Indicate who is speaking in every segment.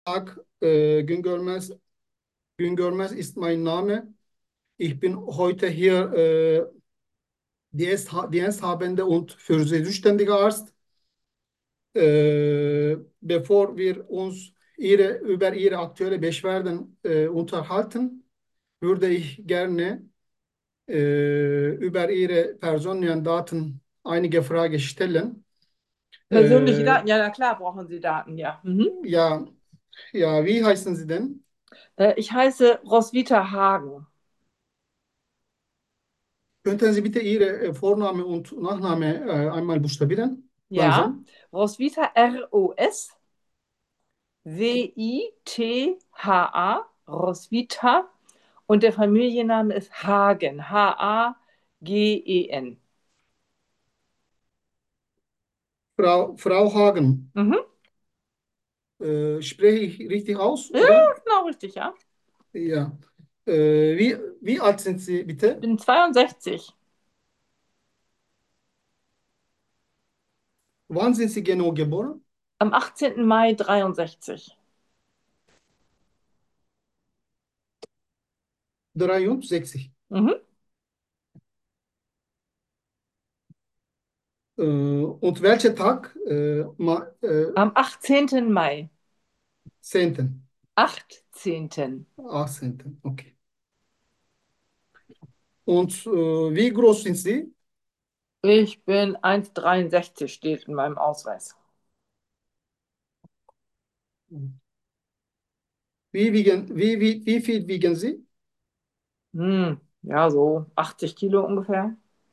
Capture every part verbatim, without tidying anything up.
Speaker 1: Tag, äh, Güngörmez. Güngörmez ist mein Name. Ich bin heute hier äh, Dienst, Diensthabende und für Sie zuständiger Arzt. Äh, bevor wir uns ihre, über Ihre aktuelle Beschwerden äh, unterhalten, würde ich gerne äh, über Ihre personellen Daten einige Fragen stellen.
Speaker 2: Persönliche
Speaker 1: Äh,
Speaker 2: Daten, ja, na klar brauchen Sie Daten, ja. Mhm.
Speaker 1: ja, ja, wie heißen Sie denn?
Speaker 2: Äh, ich heiße Roswitha Hagen.
Speaker 1: Könnten Sie bitte Ihre äh, Vorname und Nachname äh, einmal buchstabieren?
Speaker 2: Ja,
Speaker 1: Langsam.
Speaker 2: Roswitha R O S W I T H A, Roswitha. Und der Familienname ist Hagen, H A G E N.
Speaker 1: Frau, Frau Hagen,
Speaker 2: Mhm.
Speaker 1: äh, spreche ich richtig aus,
Speaker 2: Ja,
Speaker 1: oder?
Speaker 2: genau richtig, ja.
Speaker 1: Ja. Äh, wie, wie alt sind Sie
Speaker 2: Ich
Speaker 1: bitte?
Speaker 2: bin zweiundsechzig.
Speaker 1: Wann sind Sie genau geboren?
Speaker 2: Am achtzehnten Mai dreiundsechzig.
Speaker 1: dreiundsechzig.
Speaker 2: Mhm.
Speaker 1: Äh, und welcher Tag? Äh, ma, äh,
Speaker 2: Am achtzehnten Mai.
Speaker 1: zehnten.
Speaker 2: achtzehnten.
Speaker 1: achtzehnten. Okay. Und äh, wie groß sind Sie?
Speaker 2: Ich bin eins Komma dreiundsechzig, steht in meinem Ausweis.
Speaker 1: Wie, wiegen, wie, wie, wie viel wiegen Sie?
Speaker 2: Hm, ja, so achtzig Kilo ungefähr.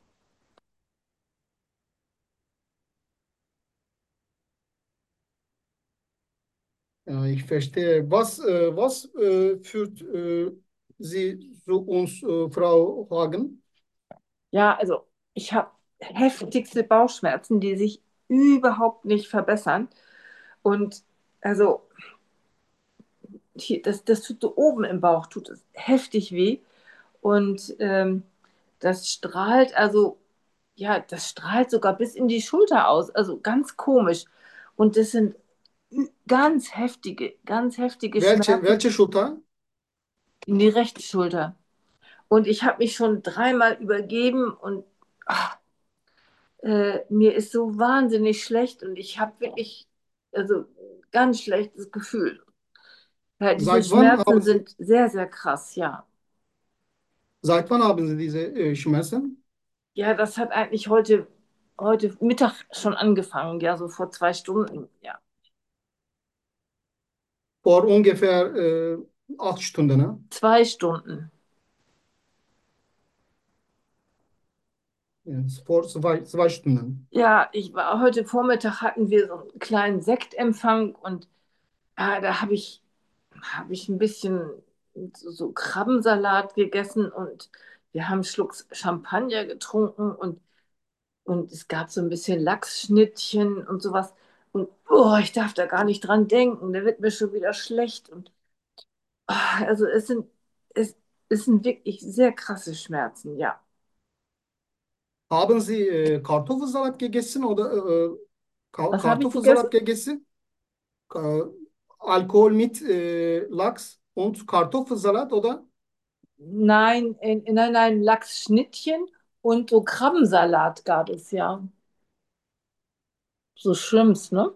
Speaker 1: Ja, ich verstehe. Was, äh, was äh, führt äh, Sie zu uns, äh, Frau Hagen?
Speaker 2: Ja, also ich habe heftigste Bauchschmerzen, die sich überhaupt nicht verbessern. Und also hier, das, das tut so oben im Bauch, tut es heftig weh. Und ähm, das strahlt, also ja, das strahlt sogar bis in die Schulter aus. Also ganz komisch. Und das sind ü- ganz heftige, ganz heftige
Speaker 1: Welche,
Speaker 2: Schmerzen
Speaker 1: welche Schulter?
Speaker 2: in die rechte Schulter. Und ich habe mich schon dreimal übergeben und ach, äh, mir ist so wahnsinnig schlecht und ich habe wirklich, also ganz schlechtes Gefühl. Ja, diese
Speaker 1: Seit wann haben
Speaker 2: Schmerzen
Speaker 1: Sie,
Speaker 2: sind sehr, sehr krass, ja.
Speaker 1: seit wann haben Sie diese äh, Schmerzen?
Speaker 2: Ja, das hat eigentlich heute, heute Mittag schon angefangen, ja, so vor zwei Stunden, ja.
Speaker 1: Vor ungefähr äh, acht Stunden, ne?
Speaker 2: Zwei Stunden.
Speaker 1: Ja, vor zwei, zwei Stunden.
Speaker 2: Ja, ich war heute Vormittag hatten wir so einen kleinen Sektempfang und ah, da habe ich, habe ich ein bisschen so, so Krabbensalat gegessen und wir haben einen Schluck Champagner getrunken und, und es gab so ein bisschen Lachsschnittchen und sowas. Und oh, ich darf da gar nicht dran denken, da wird mir schon wieder schlecht. Und ah, also es sind, es, es sind wirklich sehr krasse Schmerzen, ja.
Speaker 1: Haben Sie äh, Kartoffelsalat gegessen oder äh, Ka-
Speaker 2: Was habe ich gegessen?
Speaker 1: Kartoffelsalat gegessen? Ka Alkohol mit äh, Lachs und Kartoffelsalat, oder?
Speaker 2: Nein, in, in, nein, nein, Lachsschnittchen und so Krabbensalat gab es ja. So Shrimps, ne?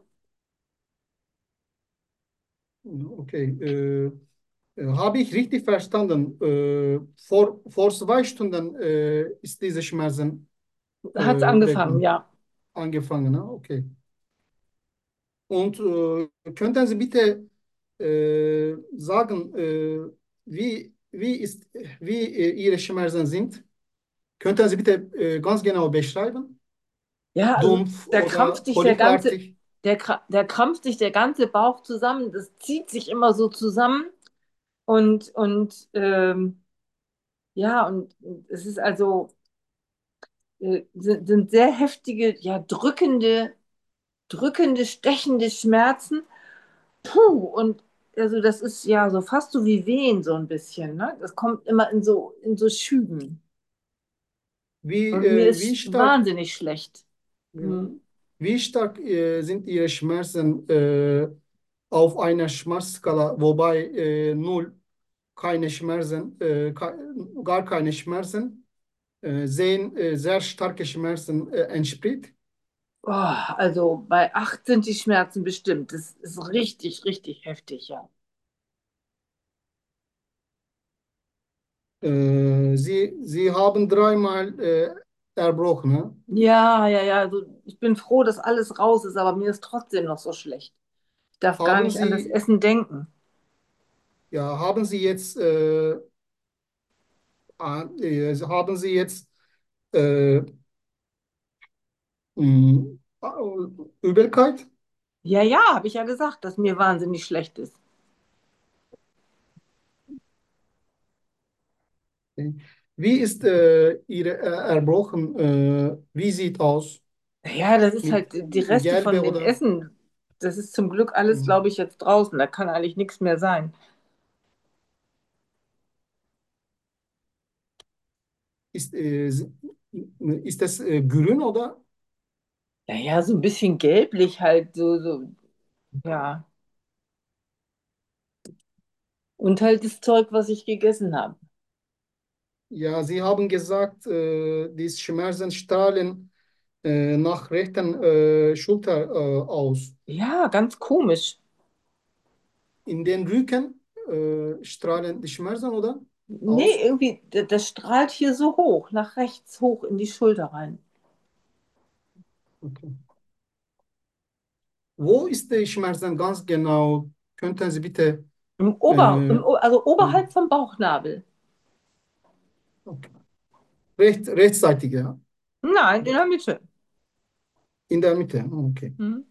Speaker 1: Okay. Äh, äh, habe ich richtig verstanden? Äh, vor, vor zwei Stunden äh, ist diese Schmerzen
Speaker 2: Hat es
Speaker 1: äh,
Speaker 2: angefangen,
Speaker 1: begonnen,
Speaker 2: ja.
Speaker 1: angefangen. Ne? Okay. Und äh, könnten Sie bitte äh, sagen, äh, wie, wie, ist, wie äh, Ihre Schmerzen sind? Könnten Sie bitte äh, ganz genau beschreiben?
Speaker 2: Ja, also
Speaker 1: Dumpf
Speaker 2: da krampft
Speaker 1: oder
Speaker 2: sich der ganze,
Speaker 1: polypartig?
Speaker 2: der, kra- der krampft sich der ganze Bauch zusammen. Das zieht sich immer so zusammen und, und ähm, ja, und es ist also, äh, sind, sind sehr heftige, ja, drückende, drückende, stechende Schmerzen. Puh, und also das ist ja so fast so wie Wehen so ein bisschen, ne? Das kommt immer in so, in so Schüben.
Speaker 1: Wie,
Speaker 2: Und mir
Speaker 1: äh, wie
Speaker 2: ist
Speaker 1: stark,
Speaker 2: wahnsinnig schlecht.
Speaker 1: ja,
Speaker 2: Hm.
Speaker 1: wie stark äh, sind Ihre Schmerzen? Äh, auf einer Schmerzskala, wobei äh, null keine Schmerzen, äh, ka- gar keine Schmerzen, äh, zehn äh, sehr starke Schmerzen äh, entspricht.
Speaker 2: Oh, also bei acht sind die Schmerzen bestimmt. Das ist richtig, richtig heftig, ja.
Speaker 1: Äh, Sie, Sie haben dreimal äh, erbrochen. Ne?
Speaker 2: Ja, ja, ja. Also ich bin froh, dass alles raus ist, aber mir ist trotzdem noch so schlecht. Ich darf gar
Speaker 1: Haben
Speaker 2: nicht an das
Speaker 1: Sie,
Speaker 2: Essen denken.
Speaker 1: ja, haben Sie jetzt, äh, an- äh, haben Sie jetzt äh, mh, Übelkeit?
Speaker 2: Ja, ja, habe ich ja gesagt, dass mir wahnsinnig schlecht ist.
Speaker 1: Wie ist äh, Ihre äh, Erbrochen? Äh, wie sieht aus?
Speaker 2: Ja, das ist
Speaker 1: Mit
Speaker 2: halt die Reste von
Speaker 1: gelbe
Speaker 2: dem
Speaker 1: oder
Speaker 2: Essen. Das ist zum Glück alles,
Speaker 1: mh,
Speaker 2: glaube ich, jetzt draußen. Da kann eigentlich nichts mehr sein.
Speaker 1: ist, äh, ist das äh, grün oder?
Speaker 2: Ja, ja, so ein bisschen gelblich halt, so, so, ja. Und halt das Zeug, was ich gegessen habe.
Speaker 1: Ja, Sie haben gesagt, äh, die Schmerzen strahlen äh, nach rechten äh, Schulter äh, aus.
Speaker 2: Ja, ganz komisch.
Speaker 1: In den Rücken äh, strahlen die Schmerzen oder
Speaker 2: Nee,
Speaker 1: aus?
Speaker 2: irgendwie, das, das strahlt hier so hoch, nach rechts hoch in die Schulter rein.
Speaker 1: Okay. Wo ist die Schmerzen ganz genau? Könnten Sie bitte
Speaker 2: Im Ober,
Speaker 1: äh,
Speaker 2: im, O- also
Speaker 1: äh,
Speaker 2: oberhalb vom Bauchnabel.
Speaker 1: okay. Recht, rechtsseitig, ja.
Speaker 2: Nein, in der Mitte.
Speaker 1: In der Mitte. Okay.
Speaker 2: Hm?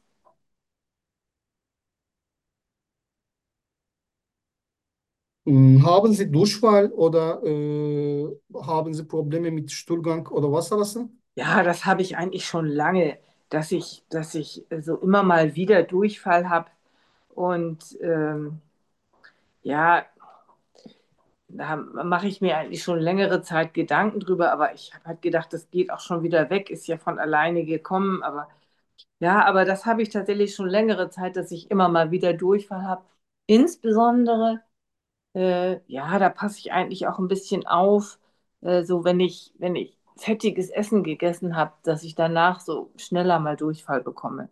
Speaker 1: Hm, haben Sie Durchfall oder äh, haben Sie Probleme mit Stuhlgang oder Wasserlassen?
Speaker 2: Ja, das habe ich eigentlich schon lange, dass ich, dass ich so immer mal wieder Durchfall habe. Und ähm, ja, da mache ich mir eigentlich schon längere Zeit Gedanken drüber, aber ich habe halt gedacht, das geht auch schon wieder weg, ist ja von alleine gekommen. Aber ja, aber das habe ich tatsächlich schon längere Zeit, dass ich immer mal wieder Durchfall habe. Insbesondere, äh, ja, da passe ich eigentlich auch ein bisschen auf, äh, so wenn ich, wenn ich fettiges Essen gegessen habe, dass ich danach so schneller mal Durchfall bekomme.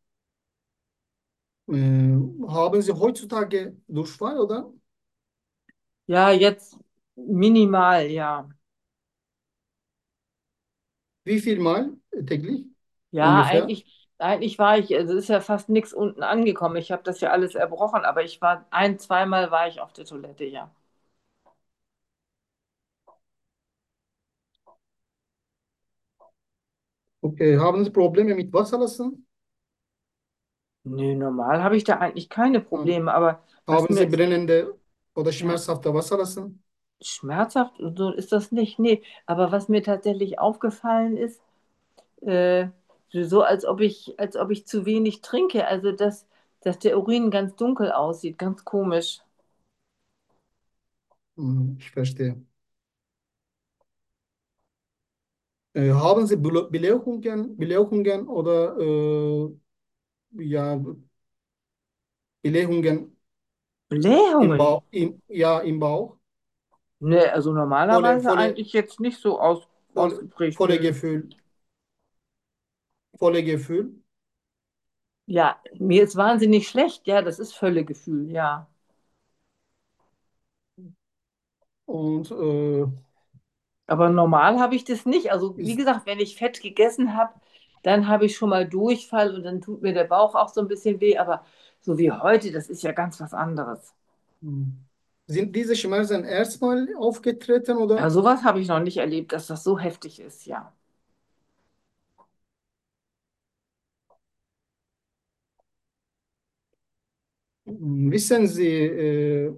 Speaker 1: Äh, haben Sie heutzutage Durchfall oder?
Speaker 2: Ja, jetzt minimal, ja.
Speaker 1: Wie viel Mal täglich
Speaker 2: Ja,
Speaker 1: ungefähr?
Speaker 2: eigentlich, eigentlich war ich, also ist ja fast nichts unten angekommen. Ich habe das ja alles erbrochen, aber ich war ein, zweimal war ich auf der Toilette, ja.
Speaker 1: Okay, haben Sie Probleme mit Wasserlassen?
Speaker 2: Nö, normal habe ich da eigentlich keine
Speaker 1: Hm.
Speaker 2: Probleme, aber was
Speaker 1: Haben
Speaker 2: mir
Speaker 1: Sie brennende oder
Speaker 2: ja,
Speaker 1: schmerzhafte Wasserlassen?
Speaker 2: schmerzhaft, so ist das nicht, nee. Aber was mir tatsächlich aufgefallen ist, äh, so als ob ich, als ob ich zu wenig trinke, also dass, dass der Urin ganz dunkel aussieht, ganz komisch.
Speaker 1: Hm, ich verstehe. Äh, haben Sie Bele- Blähungen, Blähungen oder äh, ja, Blähungen im
Speaker 2: Blähungen?
Speaker 1: Bauch, im, ja, im Bauch?
Speaker 2: Nee, also
Speaker 1: Volle,
Speaker 2: normalerweise
Speaker 1: volle,
Speaker 2: eigentlich jetzt nicht so aus,
Speaker 1: volle,
Speaker 2: ausgeprägt,
Speaker 1: volle
Speaker 2: nö.
Speaker 1: Gefühl, volle Gefühl.
Speaker 2: Ja, mir ist wahnsinnig schlecht, ja, das ist Völlegefühl, ja.
Speaker 1: Und äh,
Speaker 2: Aber normal habe ich das nicht. Also wie
Speaker 1: ist,
Speaker 2: gesagt, wenn ich Fett gegessen habe, dann habe ich schon mal Durchfall und dann tut mir der Bauch auch so ein bisschen weh. Aber so wie heute, das ist ja ganz was anderes.
Speaker 1: hm. Sind diese Schmerzen erstmal aufgetreten
Speaker 2: Ja,
Speaker 1: oder
Speaker 2: sowas habe ich noch nicht erlebt, dass das so heftig ist, ja.
Speaker 1: hm, wissen Sie, äh,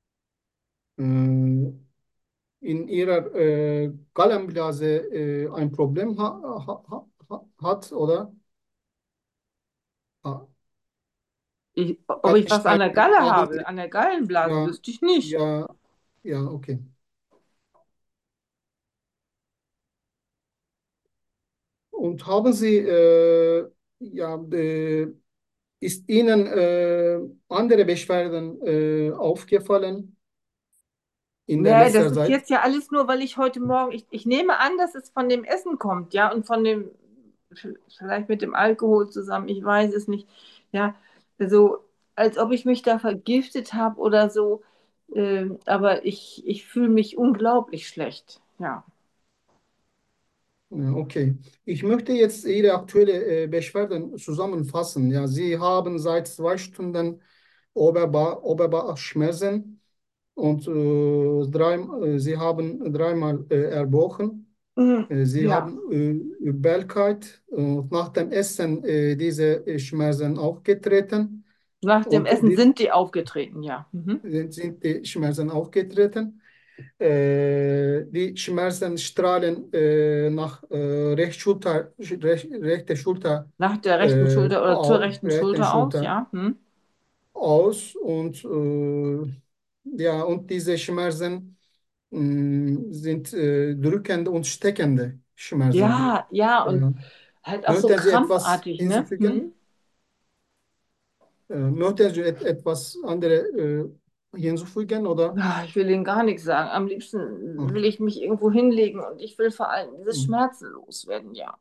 Speaker 1: äh, in Ihrer äh, Gallenblase äh, ein Problem ha ha ha ha- hat oder ha
Speaker 2: Ich, ob ich was an der
Speaker 1: Gallensteine
Speaker 2: Galle
Speaker 1: haben
Speaker 2: habe,
Speaker 1: Sie?
Speaker 2: an der Gallenblase,
Speaker 1: Ja,
Speaker 2: wüsste ich nicht.
Speaker 1: ja, ja, okay. Und haben Sie äh, ja, äh, Ist Ihnen äh, andere Beschwerden äh, aufgefallen in der
Speaker 2: Nee, das
Speaker 1: letzter
Speaker 2: ist
Speaker 1: Zeit?
Speaker 2: jetzt ja alles nur, weil ich heute Morgen, ich, ich nehme an, dass es von dem Essen kommt, ja, und von dem, vielleicht mit dem Alkohol zusammen, ich weiß es nicht. Ja, so, als ob ich mich da vergiftet habe oder so. Ähm, aber ich, ich fühle mich unglaublich schlecht. Ja.
Speaker 1: Ja, okay. Ich möchte jetzt Ihre aktuelle äh, Beschwerden zusammenfassen. Ja, Sie haben seit zwei Stunden Oberba Oberbauchschmerzen und äh, drei, äh, Sie haben dreimal äh, erbrochen.
Speaker 2: Mhm.
Speaker 1: Äh, Sie
Speaker 2: Ja.
Speaker 1: haben äh, Übelkeit und nach dem Essen äh, diese äh, Schmerzen aufgetreten
Speaker 2: Nach dem
Speaker 1: und
Speaker 2: Essen
Speaker 1: die,
Speaker 2: sind die aufgetreten, ja. Mhm.
Speaker 1: sind, sind die Schmerzen aufgetreten. Äh, die Schmerzen strahlen äh, nach äh, Rechtsschulter, rech, rechte Schulter,
Speaker 2: Nach der rechten
Speaker 1: äh,
Speaker 2: Schulter oder zur
Speaker 1: au,
Speaker 2: rechten
Speaker 1: rechten
Speaker 2: Schulter aus,
Speaker 1: Schulter
Speaker 2: ja. Hm.
Speaker 1: aus und äh, ja, und diese Schmerzen mh, sind äh, drückende und steckende Schmerzen.
Speaker 2: Ja, ja, und
Speaker 1: Ja.
Speaker 2: halt auch so
Speaker 1: Möchten Sie etwas
Speaker 2: krampfartig, ne? Hm.
Speaker 1: hinzufügen? Äh, möchten Sie et etwas andere äh, hinzufügen oder?
Speaker 2: Ja, ich will Ihnen gar nichts sagen. Am liebsten will
Speaker 1: Okay.
Speaker 2: ich mich irgendwo hinlegen und ich will vor allem diese Schmerzen loswerden, ja.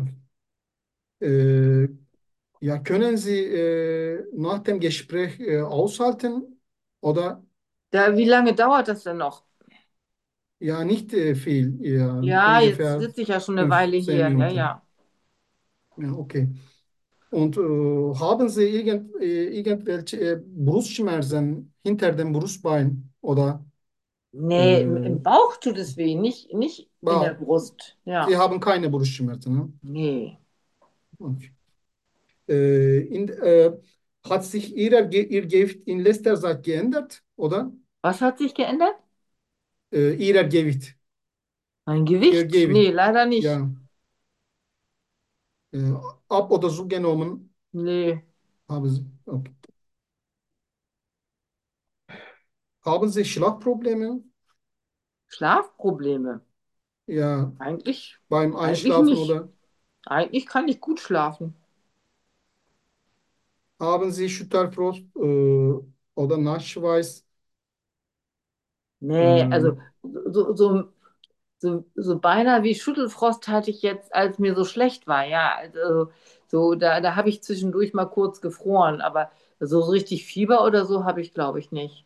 Speaker 1: Äh, ja, können Sie äh, nach dem Gespräch äh, aushalten oder
Speaker 2: Da, wie lange dauert das denn noch?
Speaker 1: ja nicht äh, viel, ja,
Speaker 2: Ja, jetzt
Speaker 1: ungefähr
Speaker 2: sitze ich ja schon eine Weile
Speaker 1: fünfzehn
Speaker 2: hier. Ja,
Speaker 1: Minuten.
Speaker 2: ja.
Speaker 1: Ja, okay. Und äh, haben Sie irgend, äh, irgendwelche äh, Brustschmerzen hinter dem Brustbein oder
Speaker 2: Nee, im,
Speaker 1: äh,
Speaker 2: im Bauch tut es weh, nicht, nicht in der
Speaker 1: Bauch?
Speaker 2: Brust.
Speaker 1: Sie
Speaker 2: Ja.
Speaker 1: haben keine Brustschmerzen, ne?
Speaker 2: Nee.
Speaker 1: Okay. Äh, in, äh, hat sich Ihr, Ge- Ihr Gewicht in letzter Zeit geändert, oder?
Speaker 2: Was hat sich geändert?
Speaker 1: Äh, Ihr Gewicht,
Speaker 2: Mein
Speaker 1: Ihr
Speaker 2: Gewicht?
Speaker 1: Gewicht,
Speaker 2: Nee, leider nicht.
Speaker 1: ja, äh, ab oder zugenommen
Speaker 2: Nee.
Speaker 1: haben Sie. Okay. Haben Sie Schlafprobleme?
Speaker 2: Schlafprobleme?
Speaker 1: Ja,
Speaker 2: Eigentlich,
Speaker 1: beim
Speaker 2: eigentlich
Speaker 1: Einschlafen
Speaker 2: nicht.
Speaker 1: oder
Speaker 2: Eigentlich kann ich gut schlafen.
Speaker 1: haben Sie Schüttelfrost äh, oder Nachtschweiß?
Speaker 2: Nee,
Speaker 1: Äh,
Speaker 2: also so, so, so, so beinahe wie Schüttelfrost hatte ich jetzt, als mir so schlecht war. Ja, also so, da, da habe ich zwischendurch mal kurz gefroren, aber so, so richtig Fieber oder so habe ich, glaube ich, nicht.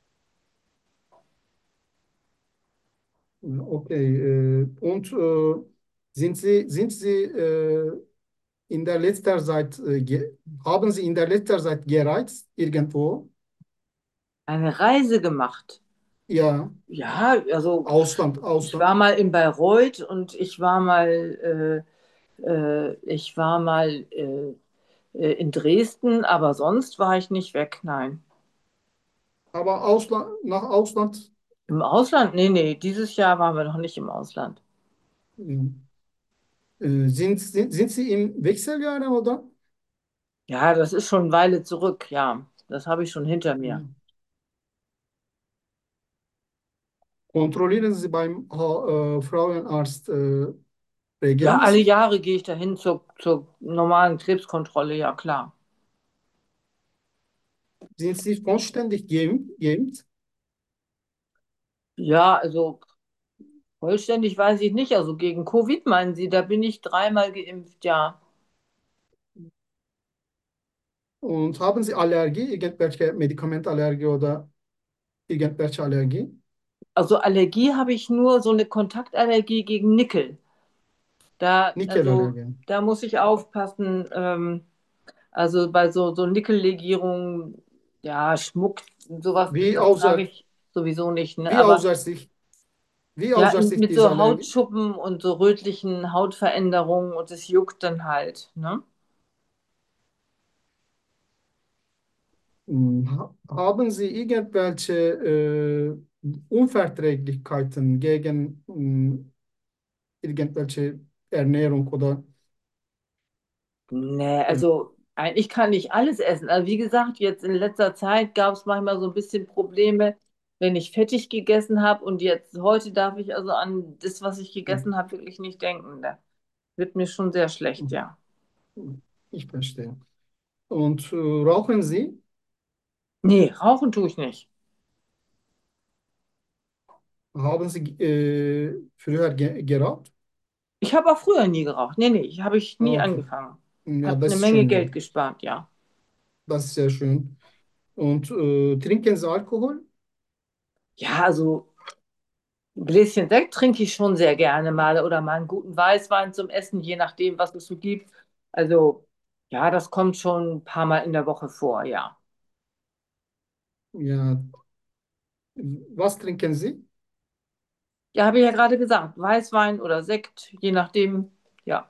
Speaker 1: okay. Äh, und äh, sind Sie, sind Sie äh, in der letzter Zeit, äh, ge haben Sie in der letzter Zeit gereist irgendwo?
Speaker 2: Eine Reise gemacht.
Speaker 1: Ja,
Speaker 2: Ja, also
Speaker 1: Ausland,
Speaker 2: ich war
Speaker 1: Ausland.
Speaker 2: mal in Bayreuth und ich war mal, äh, äh, ich war mal äh, äh, in Dresden, aber sonst war ich nicht weg, nein.
Speaker 1: Aber Ausland, nach Ausland,
Speaker 2: Im Ausland? Nee, nee, dieses Jahr waren wir noch nicht im Ausland.
Speaker 1: äh, sind, sind, sind Sie im Wechseljahr oder?
Speaker 2: Ja, das ist schon eine Weile zurück, ja. Das habe ich schon hinter mir.
Speaker 1: Kontrollieren Sie beim Ha- äh, Frauenarzt äh,
Speaker 2: Ja, alle
Speaker 1: regelmäßig?
Speaker 2: Jahre gehe ich dahin zur, zur normalen Krebskontrolle, ja klar.
Speaker 1: Sind Sie vollständig geimpft? geimpft?
Speaker 2: Ja, also vollständig weiß ich nicht. Also gegen Covid meinen Sie, da bin ich dreimal geimpft, ja.
Speaker 1: Und haben Sie Allergie, irgendwelche Medikamentallergie oder irgendwelche Allergie?
Speaker 2: Also Allergie habe ich nur so eine Kontaktallergie gegen Nickel. Da, also
Speaker 1: Nickelallergie.
Speaker 2: da muss ich aufpassen. Ähm, also bei so, so Nickellegierungen, ja, Schmuck, sowas,
Speaker 1: Wie
Speaker 2: das trage
Speaker 1: außer,
Speaker 2: ich sowieso nicht, ne?
Speaker 1: wie
Speaker 2: Aber
Speaker 1: außer sich, wie
Speaker 2: ja,
Speaker 1: außer
Speaker 2: in,
Speaker 1: sich
Speaker 2: mit
Speaker 1: diese
Speaker 2: so
Speaker 1: Allergie?
Speaker 2: Hautschuppen und so rötlichen Hautveränderungen und es juckt dann halt, ne?
Speaker 1: Hm, ha- Haben Sie irgendwelche äh, Unverträglichkeiten gegen hm, irgendwelche Ernährung oder
Speaker 2: Nee,
Speaker 1: äh,
Speaker 2: also eigentlich kann ich alles essen. Also wie gesagt, jetzt in letzter Zeit gab es manchmal so ein bisschen Probleme, wenn ich fettig gegessen habe und jetzt heute darf ich also an das, was ich
Speaker 1: hm,
Speaker 2: gegessen habe, wirklich nicht denken. Da wird mir schon sehr schlecht,
Speaker 1: hm,
Speaker 2: ja.
Speaker 1: hm, ich verstehe. Und äh, rauchen Sie?
Speaker 2: Nee, rauchen tue ich nicht.
Speaker 1: Haben Sie äh, früher ge geraucht?
Speaker 2: Ich habe auch früher nie geraucht. Nee, nee, habe ich
Speaker 1: Ah,
Speaker 2: nie
Speaker 1: okay.
Speaker 2: angefangen.
Speaker 1: Ja,
Speaker 2: Habe
Speaker 1: das
Speaker 2: eine
Speaker 1: ist
Speaker 2: Menge
Speaker 1: schön, ja.
Speaker 2: Geld gespart, ja.
Speaker 1: Das ist sehr schön. Und äh, trinken Sie Alkohol?
Speaker 2: Ja, also ein Gläschen Sekt trinke ich schon sehr gerne mal oder mal einen guten Weißwein zum Essen, je nachdem, was es so gibt. Also, ja, das kommt schon ein paar Mal in der Woche vor, ja.
Speaker 1: Ja. Was trinken Sie?
Speaker 2: Ja, habe ich ja gerade gesagt, Weißwein oder Sekt, je nachdem, ja.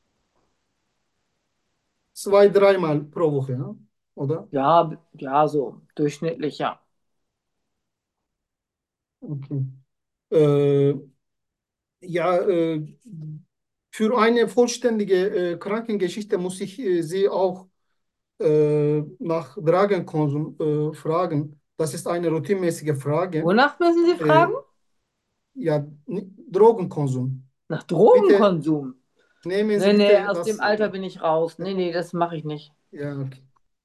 Speaker 1: Zwei, dreimal pro Woche, ja? Oder?
Speaker 2: Ja, ja, so durchschnittlich, ja.
Speaker 1: Okay. Äh, ja, äh, für eine vollständige äh, Krankengeschichte muss ich äh, Sie auch äh, nach Drogenkonsum äh, fragen. Das ist eine routinemäßige Frage.
Speaker 2: Wonach müssen Sie
Speaker 1: Äh,
Speaker 2: fragen?
Speaker 1: ja, N- Drogenkonsum.
Speaker 2: Nach
Speaker 1: Bitte
Speaker 2: Drogenkonsum.
Speaker 1: nehmen Sie
Speaker 2: Nee, nee,
Speaker 1: bitte
Speaker 2: aus dem
Speaker 1: das.
Speaker 2: Alter
Speaker 1: Äh,
Speaker 2: bin ich raus. Nee, nee, das mache ich nicht.
Speaker 1: ja, okay.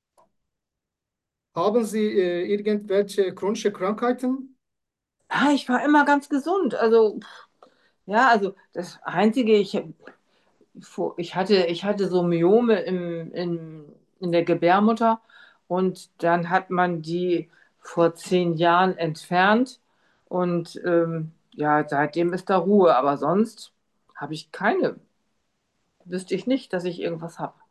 Speaker 1: Haben Sie äh, irgendwelche chronische Krankheiten?
Speaker 2: Ah, ich war immer ganz gesund. Also, ja, also das Einzige, ich, ich hatte, ich hatte so Myome im, im, in der Gebärmutter und dann hat man die vor zehn Jahren entfernt und ähm, ja, seitdem ist da Ruhe. Aber sonst habe ich keine, wüsste ich nicht, dass ich irgendwas habe.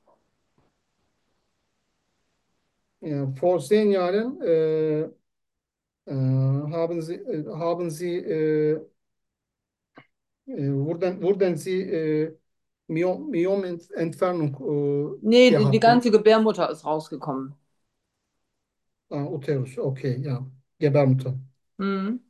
Speaker 1: Ja, vor zehn Jahren äh, äh, haben Sie, äh, haben Sie äh, äh, wurden, wurden Sie äh, Myom, Myomentfernung äh,
Speaker 2: Nee, die, die
Speaker 1: gehabt, ja?
Speaker 2: ganze Gebärmutter ist rausgekommen.
Speaker 1: Ah, Uterus, okay, ja. Gebärmutter.
Speaker 2: Mhm.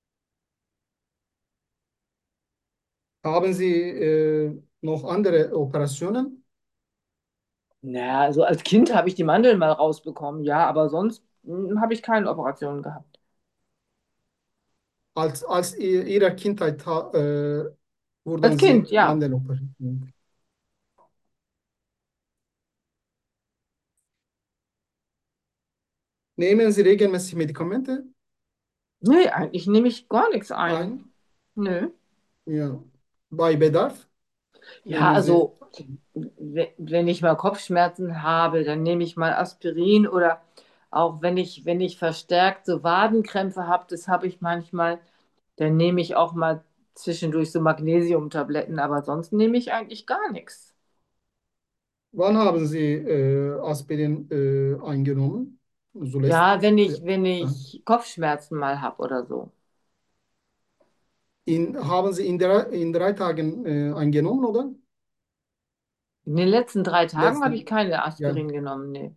Speaker 1: Haben Sie äh, noch andere Operationen?
Speaker 2: Naja, also als Kind habe ich die Mandeln mal rausbekommen, ja, aber sonst hm, habe ich keine Operationen gehabt.
Speaker 1: Als, als i- Ihrer Kindheit ha- äh,
Speaker 2: Als
Speaker 1: wurden
Speaker 2: Kind,
Speaker 1: Sie
Speaker 2: ja.
Speaker 1: Mandeln operiert? Nehmen Sie regelmäßig Medikamente
Speaker 2: Nee, eigentlich nehme ich gar nichts ein.
Speaker 1: ein?
Speaker 2: Nö.
Speaker 1: Ja. Bei Bedarf
Speaker 2: Ja,
Speaker 1: nehmen Sie.
Speaker 2: also we- wenn ich mal Kopfschmerzen habe, dann nehme ich mal Aspirin oder auch wenn ich, wenn ich verstärkt so Wadenkrämpfe habe, das habe ich manchmal, dann nehme ich auch mal zwischendurch so Magnesiumtabletten, aber sonst nehme ich eigentlich gar nichts.
Speaker 1: Wann haben Sie äh, Aspirin äh, eingenommen? Zuletzt,
Speaker 2: Ja, wenn
Speaker 1: äh,
Speaker 2: ich, wenn ich Kopfschmerzen mal habe oder so.
Speaker 1: in, haben Sie in, drei, in drei Tagen äh, eingenommen, oder?
Speaker 2: In den letzten drei Tagen habe ich
Speaker 1: Letzten,
Speaker 2: keine
Speaker 1: ja.
Speaker 2: Aspirin genommen, nee.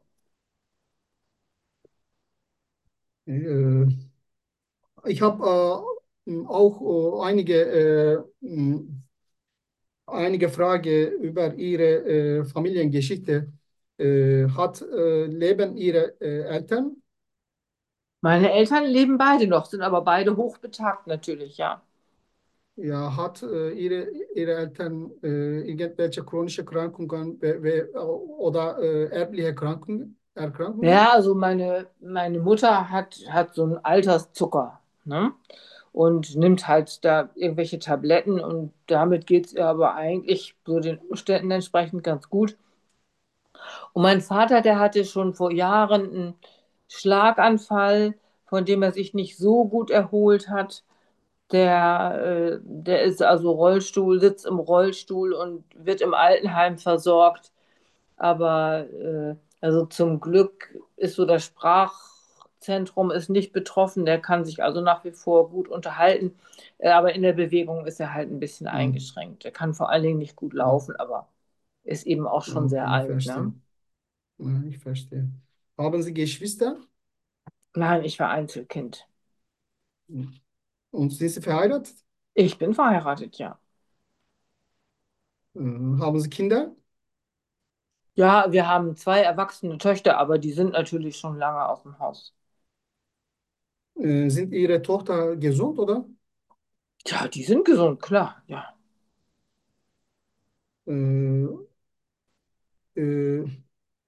Speaker 1: Äh, ich habe äh, auch äh, einige, äh, mh, einige Fragen über Ihre äh, Familiengeschichte. Äh, hat äh, leben Ihre äh, Eltern?
Speaker 2: Meine Eltern leben beide noch, sind aber beide hochbetagt natürlich, ja.
Speaker 1: Ja, hat äh, ihre, ihre Eltern äh, irgendwelche chronische Erkrankungen we- we- oder äh, erbliche Erkrankungen?
Speaker 2: Ja,
Speaker 1: Erkrankungen?
Speaker 2: also meine, meine Mutter hat, hat so einen Alterszucker, ne? Und nimmt halt da irgendwelche Tabletten und damit geht es ihr aber eigentlich so den Umständen entsprechend ganz gut. Und mein Vater, der hatte schon vor Jahren einen Schlaganfall, von dem er sich nicht so gut erholt hat. Der, äh, der ist also Rollstuhl, sitzt im Rollstuhl und wird im Altenheim versorgt. Aber äh, also zum Glück ist so das Sprachzentrum ist nicht betroffen. Der kann sich also nach wie vor gut unterhalten. Äh, aber in der Bewegung ist er halt ein bisschen
Speaker 1: Hm,
Speaker 2: eingeschränkt. Er kann vor allen Dingen nicht gut
Speaker 1: hm,
Speaker 2: laufen, aber ist eben auch schon sehr
Speaker 1: okay,
Speaker 2: alt,
Speaker 1: verstehe.
Speaker 2: ne?
Speaker 1: Ja, ich verstehe. Haben Sie Geschwister?
Speaker 2: Nein, ich war Einzelkind.
Speaker 1: Und sind Sie verheiratet?
Speaker 2: Ich bin verheiratet, ja.
Speaker 1: Äh, haben Sie Kinder?
Speaker 2: Ja, wir haben zwei erwachsene Töchter, aber die sind natürlich schon lange aus dem Haus.
Speaker 1: Äh, sind Ihre Tochter gesund, oder?
Speaker 2: Ja, die sind gesund, klar, ja.
Speaker 1: Äh, äh,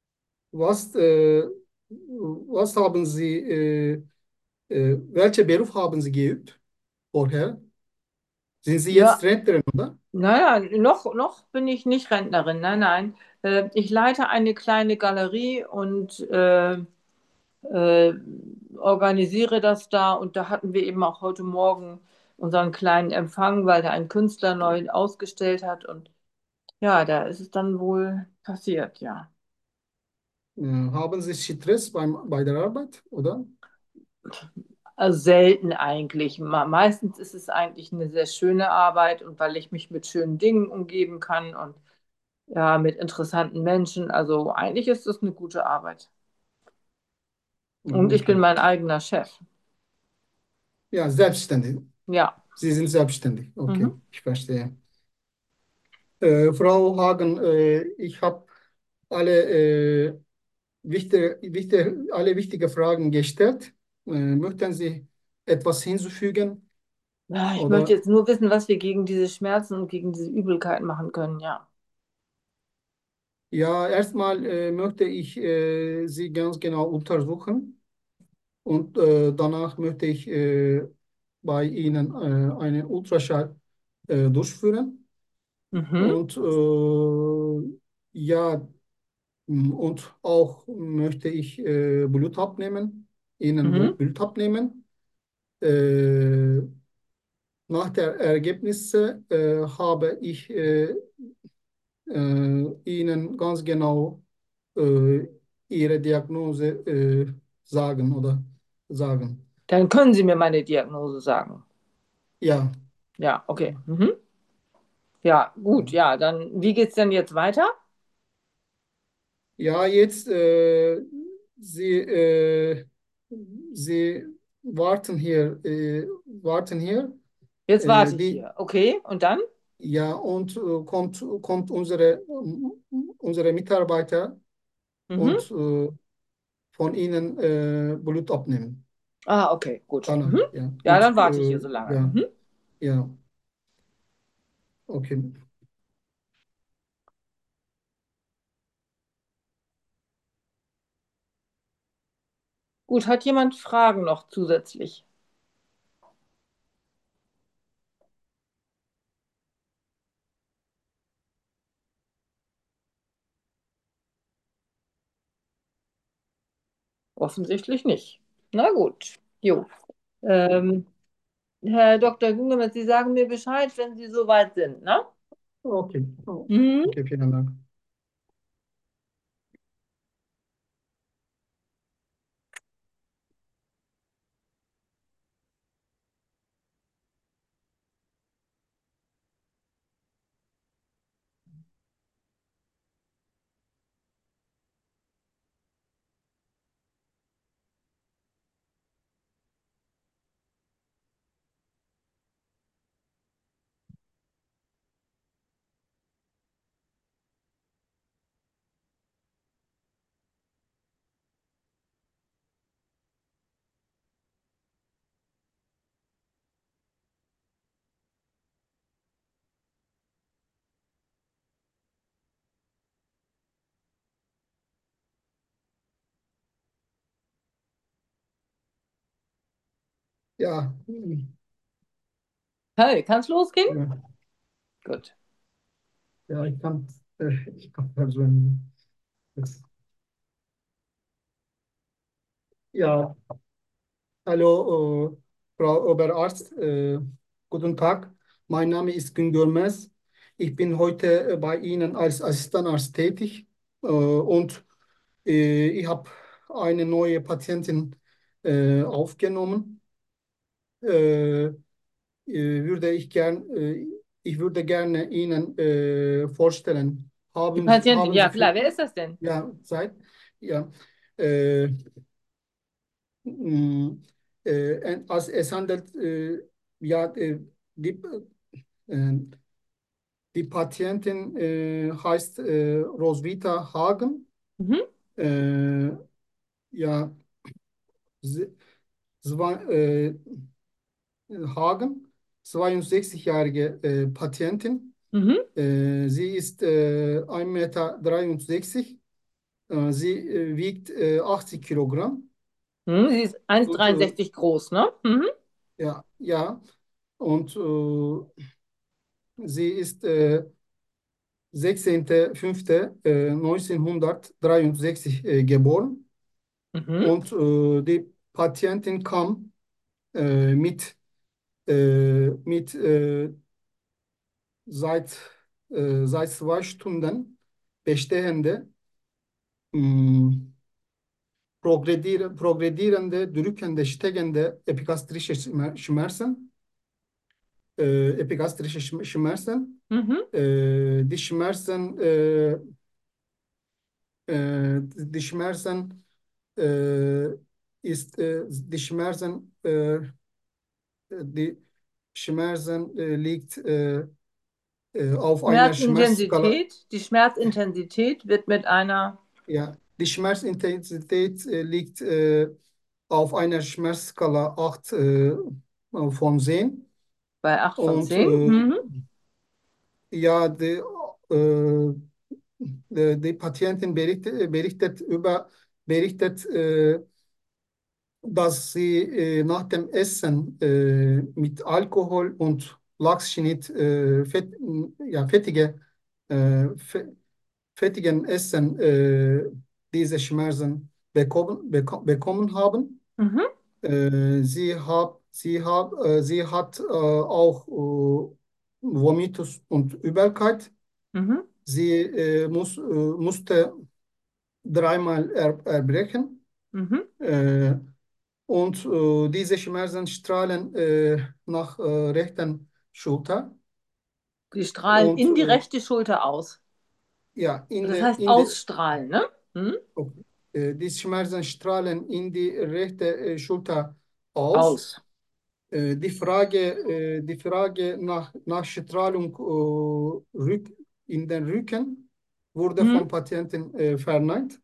Speaker 1: Was, äh, was haben Sie, äh, äh, welchen Beruf haben Sie geübt vorher? Sind Sie
Speaker 2: Ja,
Speaker 1: jetzt Rentnerin, oder?
Speaker 2: naja, noch, noch bin ich nicht Rentnerin. Nein, nein. Äh, ich leite eine kleine Galerie und äh, äh, organisiere das da. Und da hatten wir eben auch heute Morgen unseren kleinen Empfang, weil da ein Künstler neu ausgestellt hat. Und ja, da ist es dann wohl passiert, ja.
Speaker 1: Äh, haben Sie Stress beim, bei der Arbeit, oder?
Speaker 2: Also selten eigentlich. Ma- Meistens ist es eigentlich eine sehr schöne Arbeit und weil ich mich mit schönen Dingen umgeben kann und ja, mit interessanten Menschen. Also eigentlich ist es eine gute Arbeit.
Speaker 1: Ja,
Speaker 2: Und ich bin
Speaker 1: okay.
Speaker 2: mein eigener Chef.
Speaker 1: Ja, selbstständig.
Speaker 2: Ja.
Speaker 1: Sie sind selbstständig. Okay,
Speaker 2: Mhm.
Speaker 1: ich verstehe. Äh, Frau Hagen, äh, ich habe alle, äh, wichtige, wichtige, alle wichtige Fragen gestellt. Äh, möchten Sie etwas hinzufügen?
Speaker 2: Ja, ich möchte
Speaker 1: Oder
Speaker 2: jetzt nur wissen, was wir gegen diese Schmerzen und gegen diese Übelkeit machen können, ja.
Speaker 1: ja, erstmal äh, möchte ich äh, Sie ganz genau untersuchen und äh, danach möchte ich äh, bei Ihnen äh, einen Ultraschall äh, durchführen.
Speaker 2: Mhm.
Speaker 1: Und äh, ja, m, und auch möchte ich äh, Blut abnehmen, Ihnen Bu-
Speaker 2: Mhm.
Speaker 1: Blut abnehmen. Äh, nach der Ergebnisse äh, habe ich äh, äh, Ihnen ganz genau äh, Ihre Diagnose äh, sagen oder sagen.
Speaker 2: Dann können Sie mir meine Diagnose sagen.
Speaker 1: Ja,
Speaker 2: Ja, okay. Mhm. Ja, gut, ja, dann wie geht's denn jetzt weiter?
Speaker 1: ja, jetzt äh, Sie, äh, Sie warten hier, äh, warten hier.
Speaker 2: Jetzt
Speaker 1: Äh,
Speaker 2: warte ich
Speaker 1: die,
Speaker 2: hier. Okay, und dann?
Speaker 1: ja, und äh, kommt, kommt unsere, unsere Mitarbeiter
Speaker 2: Mhm.
Speaker 1: und äh, von Ihnen äh, Blut abnehmen.
Speaker 2: Ah, okay, gut.
Speaker 1: Danach,
Speaker 2: Mhm.
Speaker 1: ja.
Speaker 2: Ja,
Speaker 1: Und
Speaker 2: dann warte ich
Speaker 1: äh,
Speaker 2: hier so lange.
Speaker 1: ja,
Speaker 2: Mhm.
Speaker 1: ja, okay.
Speaker 2: Gut, hat jemand Fragen noch zusätzlich? Offensichtlich nicht. Na gut. Jo. Ähm, Herr Doktor Gungemann, Sie sagen mir Bescheid, wenn Sie soweit sind, ne?
Speaker 1: Okay, oh,
Speaker 2: Mhm.
Speaker 1: okay, vielen Dank. Ja,
Speaker 2: Hey, kann's losgehen?
Speaker 1: ja,
Speaker 2: Gut.
Speaker 1: ja, ich kann, äh, ich kann persönlich. Das, ja, hallo, äh, Frau Oberarzt, äh, guten Tag. Mein Name ist Güngör Mez. Ich bin heute äh, bei Ihnen als Assistentarzt tätig äh, und äh, ich habe eine neue Patientin äh, aufgenommen. Äh, äh, würde ich gern, äh, ich würde gerne Ihnen äh, vorstellen.
Speaker 2: Die
Speaker 1: Haben,
Speaker 2: Patientin,
Speaker 1: haben
Speaker 2: ja
Speaker 1: Sie
Speaker 2: klar,
Speaker 1: für,
Speaker 2: wer ist das denn?
Speaker 1: ja, Zeit? Ja. Äh, mh, äh, als es handelt, äh, ja, äh, die, äh, die Patientin äh, heißt äh, Roswitha Hagen.
Speaker 2: Mhm.
Speaker 1: Äh, ja, sie, zwei, äh, Hagen, zweiundsechzig-jährige äh, Patientin.
Speaker 2: Mhm.
Speaker 1: Äh, sie ist äh, ein Meter dreiundsechzig Äh, sie äh, wiegt äh, achtzig Kilogramm
Speaker 2: Hm, sie ist
Speaker 1: und äh,
Speaker 2: eins Komma dreiundsechzig groß, ne? Mhm.
Speaker 1: ja, ja, und äh, sie ist äh, sechzehnter fünfter neunzehnhundertdreiundsechzig äh, geboren
Speaker 2: Mhm.
Speaker 1: und äh, die Patientin kam äh, mit, äh, mit äh, seit, äh, seit zwei Stunden bestehende mh, progredier, progredierende, drückende, steigende epigastrische Schmerzen, äh, epigastrische Schm- Schmerzen.
Speaker 2: Mhm.
Speaker 1: Äh, die Schmerzen, äh, äh, die Schmerzen äh, ist, äh, die Schmerzen, äh, die Schmerzen äh, liegt äh, äh, auf einer Schmerzskala.
Speaker 2: Schmerzintensität, die Schmerzintensität wird mit einer
Speaker 1: Ja, die Schmerzintensität äh, liegt äh, auf einer Schmerzskala acht äh, von zehn.
Speaker 2: bei acht von
Speaker 1: Und
Speaker 2: zehn.
Speaker 1: äh,
Speaker 2: Mhm.
Speaker 1: ja, die, äh, die, die Patientin berichtet, berichtet über, berichtet, äh, dass sie äh, nach dem Essen äh, mit Alkohol und Lachsschnitt, äh, fett, ja, fettige, äh, fe- fettigen Essen äh, diese Schmerzen bekommen, beko bekommen haben.
Speaker 2: Mhm.
Speaker 1: Äh, sie hat, sie hat, äh, sie hat äh, auch äh, Vomitus und Übelkeit.
Speaker 2: Mhm.
Speaker 1: Sie äh, muss, äh, musste dreimal er, erbrechen.
Speaker 2: Mhm.
Speaker 1: Äh, und äh, diese Schmerzen strahlen äh, nach äh, rechten Schulter.
Speaker 2: Die strahlen
Speaker 1: Und
Speaker 2: in die
Speaker 1: äh,
Speaker 2: rechte Schulter aus.
Speaker 1: ja, in
Speaker 2: Das
Speaker 1: der,
Speaker 2: heißt
Speaker 1: in der,
Speaker 2: ausstrahlen, ne? Mhm.
Speaker 1: okay. Äh, diese Schmerzen strahlen in die rechte äh, Schulter aus.
Speaker 2: Aus.
Speaker 1: Äh, die Frage, äh, die Frage nach, nach Strahlung äh, Rück, in den Rücken wurde vom
Speaker 2: Mhm.
Speaker 1: Patienten äh, verneint.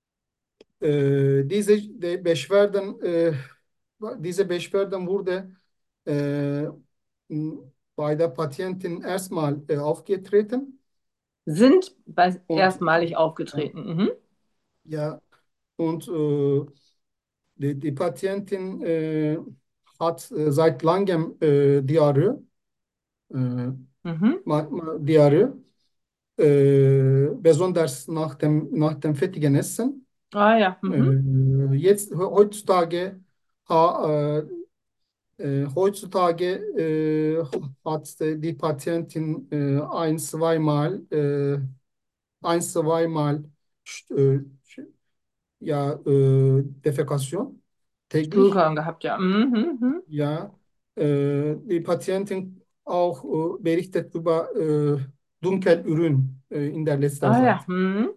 Speaker 1: Äh, diese die Beschwerden, äh, diese Beschwerden wurde äh, m- bei der Patientin erstmal äh, aufgetreten
Speaker 2: Sind bei,
Speaker 1: und
Speaker 2: erstmalig
Speaker 1: ja,
Speaker 2: aufgetreten. Mhm.
Speaker 1: ja und äh, die, die Patientin äh, hat äh, seit langem äh, Diarrhoe, äh,
Speaker 2: Mhm.
Speaker 1: Ma- Ma- Diarrhoe, äh, besonders nach dem, nach dem fettigen Essen.
Speaker 2: Ah ja. Mhm.
Speaker 1: Äh, jetzt heutzutage ha, äh, äh, heutzutage äh, hat die Patientin äh, ein, zweimal, äh, ein, zweimal äh, ja, äh, Defekation täglich.
Speaker 2: Stuhlgang gehabt, ja. Mhm. Mhm.
Speaker 1: Ja, äh, die Patientin auch äh, berichtet über äh, Dunkelurin äh, in der letzten
Speaker 2: Ah ja.
Speaker 1: Zeit.
Speaker 2: Mhm.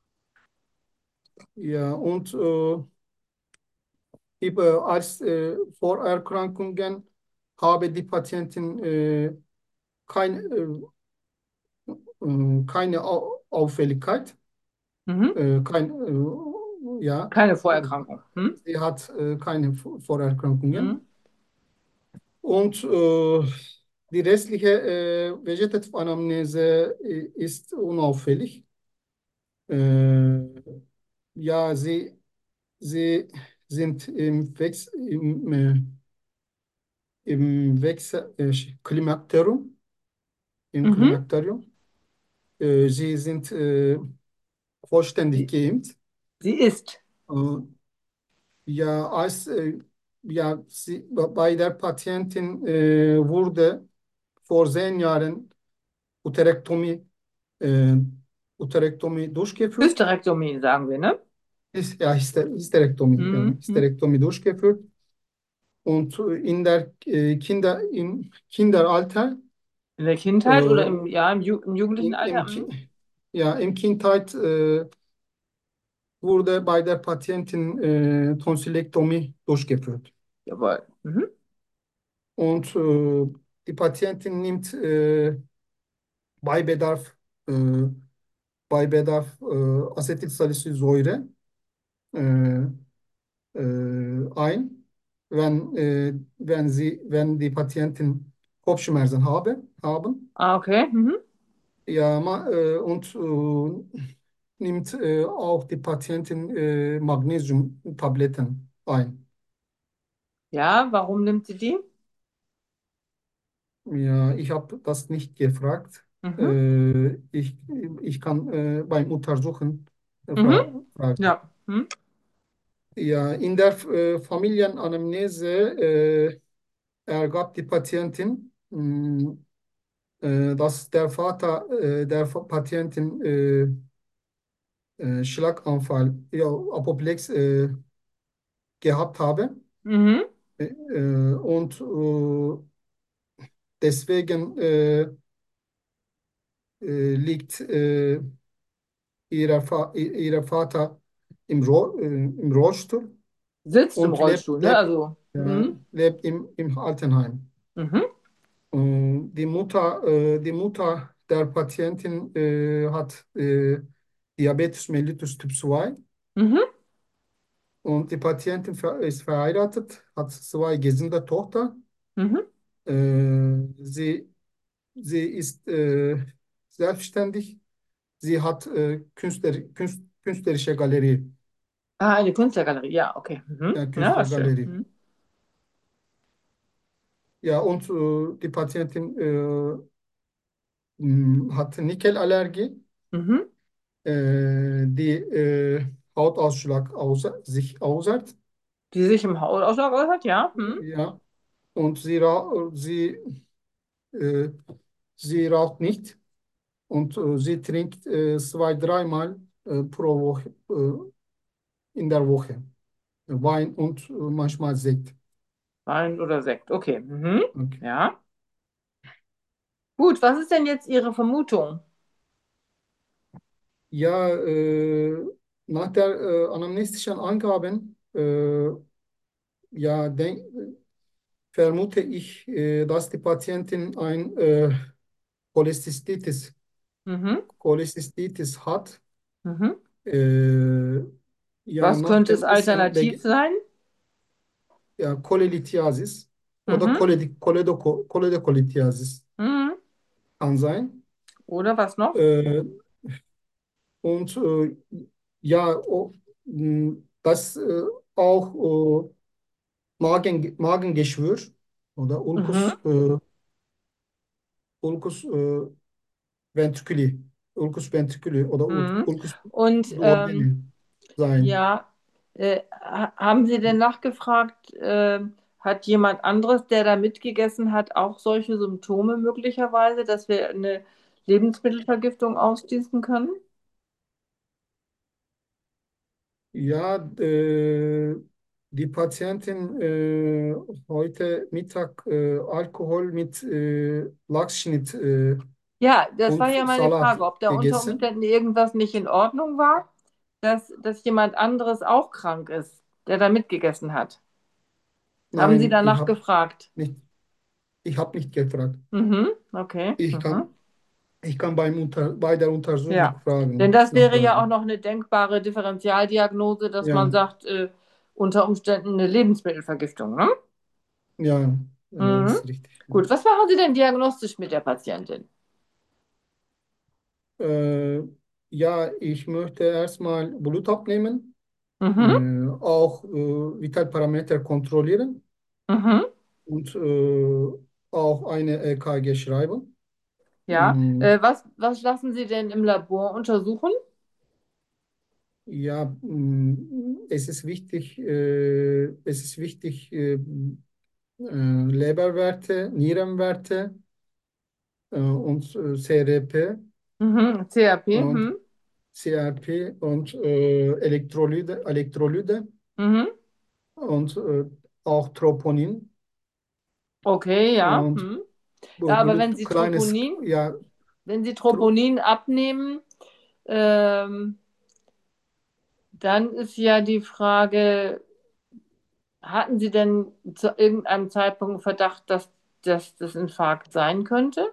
Speaker 1: Ja, und äh, über, als äh, Vorerkrankungen habe die Patientin äh, kein, äh, äh, keine Au Auffälligkeit,
Speaker 2: Mhm.
Speaker 1: äh, kein, äh, ja,
Speaker 2: Keine Vorerkrankung. Mhm.
Speaker 1: sie hat äh, keine Vor-
Speaker 2: Mhm.
Speaker 1: Vorerkrankungen. Und äh, die restliche äh, Vegetative-Anamnese äh, ist unauffällig. Äh, ja, sie, sie sind im, Wex im, äh, im Wechsel, äh, Klimakterium, im
Speaker 2: Mhm.
Speaker 1: Klimakterium. Äh, sie sind äh, vollständig
Speaker 2: Sie,
Speaker 1: geimpft.
Speaker 2: sie ist.
Speaker 1: Äh, ja, als äh, ja, sie, bei der Patientin äh, wurde vor zehn Jahren Uterektomie, äh, Uterektomie durchgeführt.
Speaker 2: Hysterektomie, sagen wir, ne?
Speaker 1: Ist, ja, Hyster Hysterektomie, ja,
Speaker 2: Mhm. Mhm.
Speaker 1: Hysterektomie durchgeführt. Und äh, in der äh, Kinder, im Kinderalter,
Speaker 2: In der Kindheit oder
Speaker 1: äh,
Speaker 2: im, ja, im, Ju im jugendlichen
Speaker 1: im,
Speaker 2: Alter?
Speaker 1: im,
Speaker 2: Mhm.
Speaker 1: Ki- ja, im Kindheit äh, wurde bei der Patientin äh, Tonsillektomie durchgeführt.
Speaker 2: Jawohl. Mhm.
Speaker 1: Und äh, die Patientin nimmt äh, bei Bedarf, äh, bei Bedarf äh, Acetylsalicylsäure äh, äh, ein, wenn, äh, wenn sie, wenn die Patienten Kopfschmerzen habe, haben.
Speaker 2: Ah, okay. Mhm.
Speaker 1: Ja, ma, äh, und äh, nimmt äh, auch die Patientin äh, Magnesiumtabletten ein.
Speaker 2: Ja, warum nimmt sie die?
Speaker 1: Ja, ich habe das nicht gefragt.
Speaker 2: Mhm.
Speaker 1: Äh, ich, ich kann äh, beim Untersuchen äh,
Speaker 2: Mhm.
Speaker 1: fra fragen.
Speaker 2: Ja. Hm.
Speaker 1: Ja, in der äh, Familienanamnese äh, ergab die Patientin, mh, äh, dass der Vater äh, der Patientin äh, äh, Schlaganfall, ja, Apoplex äh, gehabt habe.
Speaker 2: Mhm.
Speaker 1: Äh, äh, und äh, deswegen äh, äh, liegt äh, ihrer, Fa ihrer Vater im, Ro äh, im Rollstuhl
Speaker 2: Sitzt im
Speaker 1: und
Speaker 2: Rollstuhl,
Speaker 1: lebt,
Speaker 2: ne?
Speaker 1: lebt,
Speaker 2: Also.
Speaker 1: äh,
Speaker 2: Mhm.
Speaker 1: lebt im, im Altenheim.
Speaker 2: Mhm.
Speaker 1: Äh, die Mutter, äh, die Mutter der Patientin äh, hat äh, Diabetes mellitus Typ zwei
Speaker 2: Mhm.
Speaker 1: und die Patientin ver ist verheiratet, hat zwei gesunde Tochter.
Speaker 2: Mhm.
Speaker 1: Äh, sie, sie ist äh, selbstständig. Sie hat äh, Künstler, Künst, künstlerische Galerie,
Speaker 2: Ah, eine Künstlergalerie. Ja, okay. Mhm.
Speaker 1: ja,
Speaker 2: Ja, schön.
Speaker 1: Künstlergalerie.
Speaker 2: Mhm.
Speaker 1: Ja, und äh, die Patientin äh, mh, hat Nickelallergie,
Speaker 2: Mhm.
Speaker 1: äh, die äh, Hautausschlag aus, sich äußert.
Speaker 2: Die sich im Haus ausgeholt hat, ja. Mhm.
Speaker 1: Ja, und sie, ra sie, äh, sie raucht nicht und äh, sie trinkt äh, zwei, dreimal äh, pro Woche, äh, in der Woche Wein und äh, manchmal Sekt.
Speaker 2: Wein oder Sekt. Okay. Mhm.
Speaker 1: Okay.
Speaker 2: Ja. Gut, was ist denn jetzt Ihre Vermutung?
Speaker 1: Ja, äh, nach der äh, anamnestischen Angaben, äh, ja, denk, vermute ich, äh, dass die Patientin ein äh, Cholecystitis,
Speaker 2: Mhm.
Speaker 1: Cholecystitis hat.
Speaker 2: Mhm.
Speaker 1: Äh, ja,
Speaker 2: Was
Speaker 1: nach
Speaker 2: könnte es
Speaker 1: dem Essen,
Speaker 2: alternativ
Speaker 1: beg-
Speaker 2: sein?
Speaker 1: ja, Cholelithiasis oder
Speaker 2: Mhm.
Speaker 1: Choledi- Choledoco- Choledocholithiasis
Speaker 2: Mhm.
Speaker 1: kann sein.
Speaker 2: Oder was noch?
Speaker 1: Äh, und äh, ja, o- mh, das äh, auch äh, Magen, Magengeschwür oder
Speaker 2: Mhm.
Speaker 1: Ulcus, äh, Ulcus äh, ventriculi, Ulcus ventriculi oder Ul-
Speaker 2: Mhm.
Speaker 1: Ulcus
Speaker 2: Und ähm,
Speaker 1: duodeni sein.
Speaker 2: ja, äh, ha- haben Sie denn nachgefragt, äh, hat jemand anderes, der da mitgegessen hat, auch solche Symptome möglicherweise, dass wir eine Lebensmittelvergiftung ausschließen können?
Speaker 1: Ja, äh, die Patientin äh, heute Mittag äh, Alkohol mit äh, Lachsschnitt äh,
Speaker 2: Ja, das war
Speaker 1: und
Speaker 2: ja meine
Speaker 1: Salat
Speaker 2: Frage, ob da unter
Speaker 1: gegessen.
Speaker 2: Umständen irgendwas nicht in Ordnung war, dass, dass jemand anderes auch krank ist, der da mitgegessen hat. Haben Sie
Speaker 1: Nein, ich
Speaker 2: danach
Speaker 1: habe
Speaker 2: gefragt?
Speaker 1: nicht, ich habe nicht gefragt.
Speaker 2: Mhm, okay.
Speaker 1: Ich
Speaker 2: Mhm.
Speaker 1: kann, ich kann beim Unter, bei der Untersuchung
Speaker 2: Ja, denn
Speaker 1: fragen,
Speaker 2: das wäre ja auch
Speaker 1: nachfragen.
Speaker 2: noch eine denkbare Differentialdiagnose, dass man
Speaker 1: Ja,
Speaker 2: sagt, äh, unter Umständen eine Lebensmittelvergiftung, ne?
Speaker 1: ja, äh,
Speaker 2: Mhm.
Speaker 1: ist richtig.
Speaker 2: Gut, was machen Sie denn diagnostisch mit der Patientin?
Speaker 1: Äh, ja, ich möchte erstmal Blut abnehmen,
Speaker 2: Mhm,
Speaker 1: äh, auch äh, Vitalparameter kontrollieren
Speaker 2: mhm.
Speaker 1: und äh, auch eine E K G schreiben.
Speaker 2: Ja,
Speaker 1: Mm,
Speaker 2: äh, was, was lassen Sie denn im Labor untersuchen?
Speaker 1: ja, mm, es ist wichtig, äh, es ist wichtig, äh, äh, Leberwerte, Nierenwerte äh, und äh, C R P
Speaker 2: Mhm, C R P.
Speaker 1: und
Speaker 2: Mhm.
Speaker 1: C R P und äh, Elektrolyte, Elektrolyte
Speaker 2: Mhm.
Speaker 1: und äh, auch Troponin
Speaker 2: Okay, ja.
Speaker 1: und
Speaker 2: Mhm. Ja,
Speaker 1: Bu-
Speaker 2: aber wenn
Speaker 1: Blut,
Speaker 2: Sie
Speaker 1: kleines,
Speaker 2: Troponin,
Speaker 1: ja,
Speaker 2: wenn Sie
Speaker 1: Tro
Speaker 2: Troponin abnehmen, ähm, dann ist ja die Frage, hatten Sie denn zu irgendeinem Zeitpunkt Verdacht, dass, dass das Infarkt sein könnte?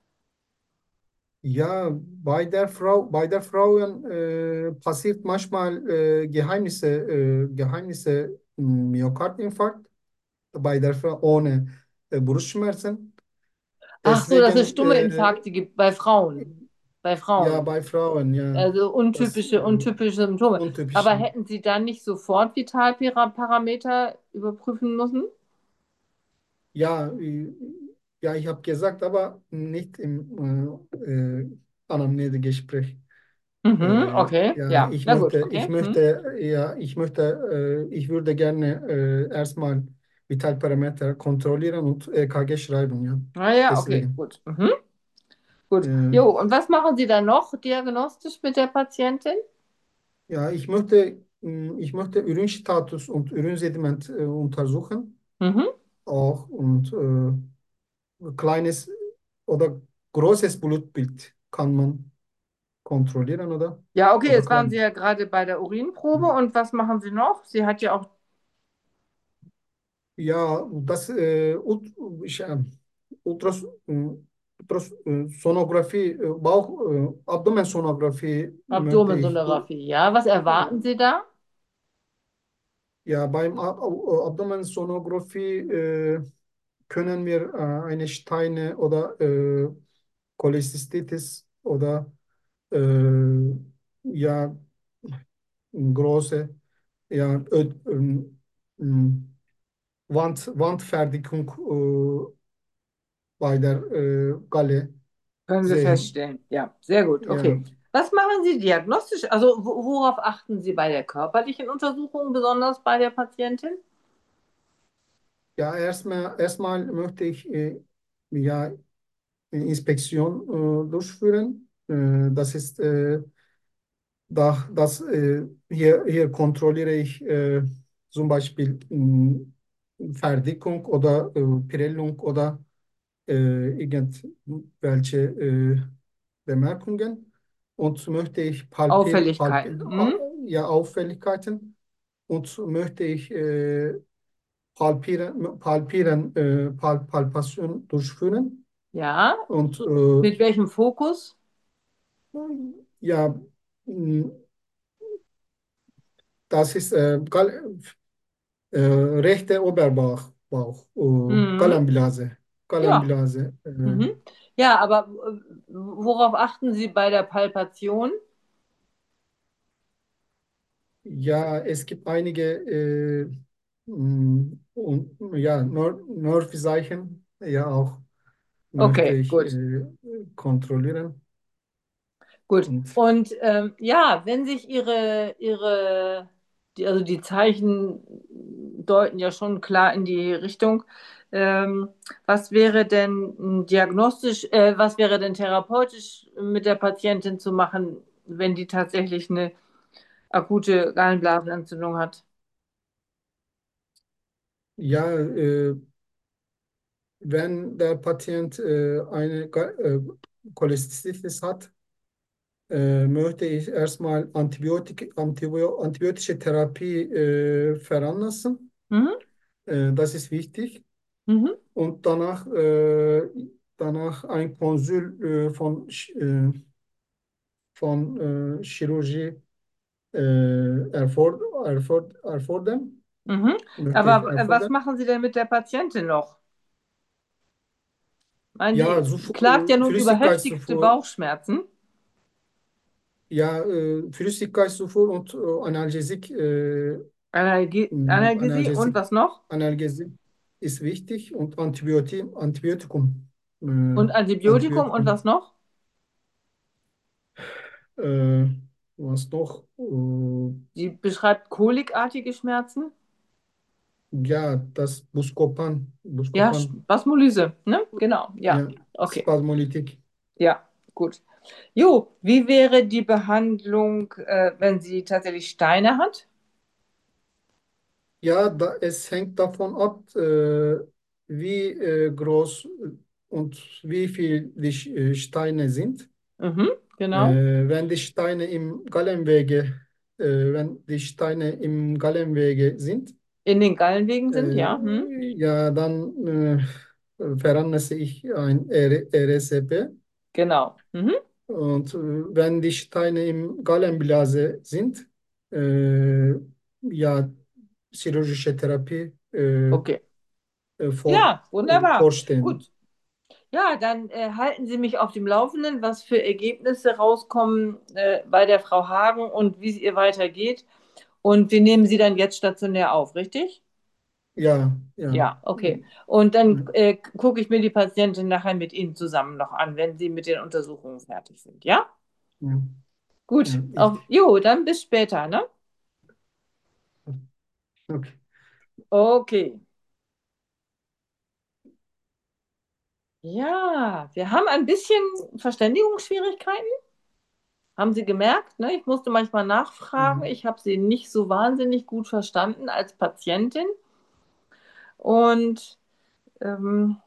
Speaker 1: ja, bei der Frau, bei der Frauen äh, passiert manchmal äh, Geheimnisse, äh, Geheimnisse m, Myokardinfarkt, bei der Frau ohne äh, Brustschmerzen.
Speaker 2: Ach so, dass es
Speaker 1: Deswegen,
Speaker 2: stumme
Speaker 1: äh,
Speaker 2: Infarkte gibt bei Frauen. Bei
Speaker 1: Ja,
Speaker 2: Frauen.
Speaker 1: bei Frauen, ja.
Speaker 2: Also
Speaker 1: Das
Speaker 2: untypische,
Speaker 1: äh,
Speaker 2: untypische Symptome.
Speaker 1: untypisch.
Speaker 2: Aber hätten Sie dann nicht sofort Vitalparameter überprüfen müssen?
Speaker 1: Ja, äh, ja, ich habe gesagt, aber nicht im äh, äh, Anamnesegespräch.
Speaker 2: Mhm,
Speaker 1: Äh,
Speaker 2: okay,
Speaker 1: ja,
Speaker 2: ja,
Speaker 1: ich
Speaker 2: na gut,
Speaker 1: möchte, ich
Speaker 2: okay. Hm.
Speaker 1: möchte, ja, ich möchte, äh, ich würde gerne äh, erstmal Vitalparameter kontrollieren und E K G schreiben, ja.
Speaker 2: Ah ja, okay,
Speaker 1: Deswegen.
Speaker 2: gut. Mhm, gut.
Speaker 1: Äh,
Speaker 2: Jo, und was machen Sie dann noch diagnostisch mit der Patientin?
Speaker 1: ja, ich möchte, mh, ich möchte Urinstatus und Urinsediment äh, untersuchen,
Speaker 2: Mhm.
Speaker 1: auch und äh, kleines oder großes Blutbild kann man kontrollieren, oder?
Speaker 2: Ja, okay,
Speaker 1: Oder
Speaker 2: jetzt waren Sie
Speaker 1: kleines.
Speaker 2: ja gerade bei der Urinprobe und was machen Sie noch? Sie hat ja auch
Speaker 1: Ja, das äh, Ult ich, äh, Ultras äh, Ultras äh, Sonographie, äh, Bauch, äh, Abdomensonographie möchte ich durch.
Speaker 2: Abdomensonographie. Ja, was
Speaker 1: Äh,
Speaker 2: erwarten Sie da?
Speaker 1: ja, beim Ab Ab- Abdomensonographie äh, können wir äh, eine Steine oder äh, Cholecystitis oder äh, ja, große ja, Ö- ähm, ähm, Wand, Wandfertigung äh, bei der äh, Galle
Speaker 2: Können wir
Speaker 1: sehen.
Speaker 2: feststellen. Ja, sehr gut.
Speaker 1: Ja,
Speaker 2: Okay. Was machen Sie diagnostisch? Also wo- worauf achten Sie bei der körperlichen Untersuchung, besonders bei der Patientin?
Speaker 1: ja erstmal, erstmal möchte ich äh, ja, Inspektion äh, durchführen. Äh, das ist, äh, da, das, äh, hier, hier kontrolliere ich äh, zum Beispiel mh, Verdickung oder äh, Prellung oder äh, irgendwelche äh, Bemerkungen und möchte ich Palpir, Palpir,
Speaker 2: Auffälligkeiten. Hm?
Speaker 1: ja, Auffälligkeiten und möchte ich äh, Palpieren, Palpieren, äh, Pal Palpation durchführen.
Speaker 2: Ja.
Speaker 1: Und äh,
Speaker 2: Mit welchem Fokus?
Speaker 1: ja, mh, das ist äh, Gal äh, rechte Oberbauch, Bauch, äh,
Speaker 2: Mhm.
Speaker 1: Gallenblase.
Speaker 2: Ja.
Speaker 1: Gallenblase. Äh,
Speaker 2: Mhm. Ja, aber äh, worauf achten Sie bei der Palpation?
Speaker 1: ja, es gibt einige äh, mh, und, ja, Ner Nervenzeichen, ja, auch möchte
Speaker 2: Okay,
Speaker 1: ich
Speaker 2: gut.
Speaker 1: äh, kontrollieren.
Speaker 2: Gut.
Speaker 1: Und
Speaker 2: Und ähm, ja, wenn sich Ihre, Ihre, die, also die Zeichen deuten ja schon klar in die Richtung. Ähm, was wäre denn diagnostisch, äh, was wäre denn therapeutisch mit der Patientin zu machen, wenn die tatsächlich eine akute Gallenblasenentzündung hat?
Speaker 1: ja, äh, wenn der Patient äh, eine Ga- äh, Cholecystitis hat, äh, möchte ich erstmal Antibiotik, Antibio, antibiotische Therapie äh, veranlassen.
Speaker 2: Mhm.
Speaker 1: Äh, das ist wichtig.
Speaker 2: Mhm.
Speaker 1: Und danach, äh, danach ein Konsul äh, von, Sch- äh, von äh, Chirurgie äh, erford, erford, erfordern,
Speaker 2: Mhm.
Speaker 1: möchte ich
Speaker 2: Aber äh, was
Speaker 1: erfordern.
Speaker 2: machen Sie denn mit der Patientin noch? Meinen
Speaker 1: Ja,
Speaker 2: die
Speaker 1: Zufuhr,
Speaker 2: klagt ja
Speaker 1: äh,
Speaker 2: nun über heftigste
Speaker 1: Flüssigkeitszufuhr,
Speaker 2: Bauchschmerzen.
Speaker 1: ja, äh, Flüssigkeitszufuhr und äh, Analgesik, äh,
Speaker 2: Analge
Speaker 1: mh,
Speaker 2: Analgesie und
Speaker 1: Analgesik,
Speaker 2: was noch?
Speaker 1: Analgesik ist wichtig und Antibiotik, Antibiotikum, äh,
Speaker 2: Und Antibiotikum und was
Speaker 1: Antibiotikum,
Speaker 2: noch?
Speaker 1: äh, was noch? Äh,
Speaker 2: Sie beschreibt kolikartige Schmerzen.
Speaker 1: ja, das Buscopan,
Speaker 2: Ja,
Speaker 1: Buscopan,
Speaker 2: Spasmolyse, ne? Genau, ja.
Speaker 1: ja,
Speaker 2: Okay,
Speaker 1: Spasmolytik.
Speaker 2: ja, gut. Jo, wie wäre die Behandlung, äh, wenn sie tatsächlich Steine hat?
Speaker 1: Ja, da, es hängt davon ab, äh, wie äh, groß und wie viel die Sch- äh, Steine sind.
Speaker 2: Mhm, genau.
Speaker 1: Äh, wenn die Steine im Gallenwege, äh, wenn die Steine im Gallenwege sind,
Speaker 2: In den Gallenwegen sind,
Speaker 1: äh,
Speaker 2: ja. Hm,
Speaker 1: ja, dann äh, veranlasse ich ein R RSEP.
Speaker 2: genau. Mhm,
Speaker 1: Und äh, wenn die Steine im Gallenblase sind, äh, ja, chirurgische Therapie äh,
Speaker 2: okay.
Speaker 1: äh, vor,
Speaker 2: Ja,
Speaker 1: äh,
Speaker 2: wunderbar.
Speaker 1: vorstehen.
Speaker 2: Gut. Ja, dann äh, halten Sie mich auf dem Laufenden, was für Ergebnisse rauskommen äh, bei der Frau Hagen und wie es ihr weitergeht. Und wir nehmen Sie dann jetzt stationär auf, richtig?
Speaker 1: Ja, ja,
Speaker 2: Ja, okay. Und
Speaker 1: ja,
Speaker 2: dann äh, gucke ich mir die Patientin nachher mit Ihnen zusammen noch an, wenn Sie mit den Untersuchungen fertig sind. Ja?
Speaker 1: ja,
Speaker 2: Gut.
Speaker 1: ja, ich,
Speaker 2: Auf, jo, dann bis später, ne?
Speaker 1: okay.
Speaker 2: Okay. Ja, wir haben ein bisschen Verständigungsschwierigkeiten. Haben Sie gemerkt, ne? Ich musste manchmal nachfragen.
Speaker 1: Ja,
Speaker 2: Ich habe Sie nicht so wahnsinnig gut verstanden als Patientin. Und ähm,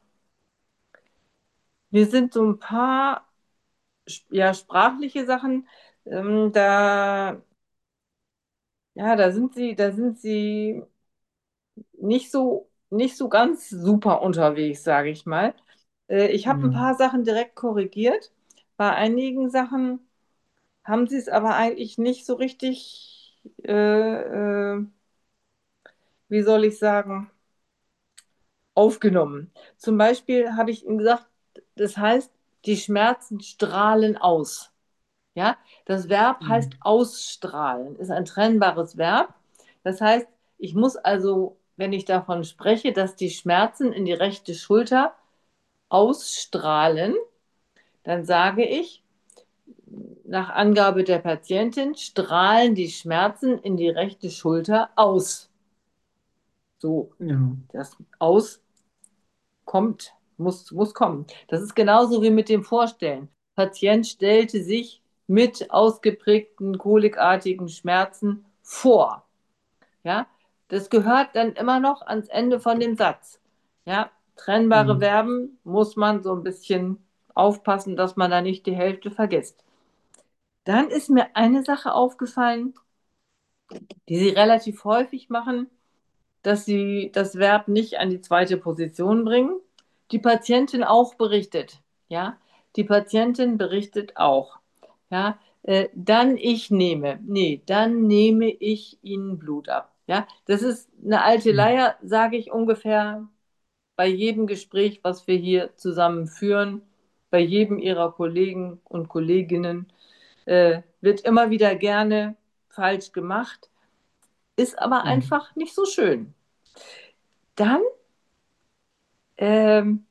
Speaker 2: mir sind so ein paar ja, sprachliche Sachen, ähm, da, ja, da sind Sie, da sind Sie nicht so, nicht so ganz super unterwegs, sage ich mal. Äh, ich habe ein
Speaker 1: ja,
Speaker 2: paar Sachen direkt korrigiert. Bei einigen Sachen haben Sie es aber eigentlich nicht so richtig, äh, äh, wie soll ich sagen, aufgenommen. Zum Beispiel habe ich ihm gesagt, das heißt, die Schmerzen strahlen aus. Ja, das Verb
Speaker 1: ja,
Speaker 2: heißt ausstrahlen, ist ein trennbares Verb. Das heißt, ich muss also, wenn ich davon spreche, dass die Schmerzen in die rechte Schulter ausstrahlen, dann sage ich, nach Angabe der Patientin, strahlen die Schmerzen in die rechte Schulter aus. So,
Speaker 1: ja,
Speaker 2: das aus kommt, muss, muss kommen. Das ist genauso wie mit dem Vorstellen. Patient stellte sich mit ausgeprägten kolikartigen Schmerzen vor. Ja, das gehört dann immer noch ans Ende von dem Satz. Ja, trennbare
Speaker 1: ja,
Speaker 2: Verben muss man so ein bisschen aufpassen, dass man da nicht die Hälfte vergisst. Dann ist mir eine Sache aufgefallen, die Sie relativ häufig machen, dass sie das Verb nicht an die zweite Position bringen. Die Patientin auch berichtet. Ja, die Patientin berichtet auch. Ja, äh, dann ich nehme. Nee, dann nehme ich Ihnen Blut ab. Ja, das ist eine alte
Speaker 1: ja,
Speaker 2: Leier, sage ich ungefähr bei jedem Gespräch, was wir hier zusammen führen, bei jedem Ihrer Kollegen und Kolleginnen, äh, wird immer wieder gerne falsch gemacht, ist aber
Speaker 1: ja,
Speaker 2: einfach nicht so schön. Dann ähm,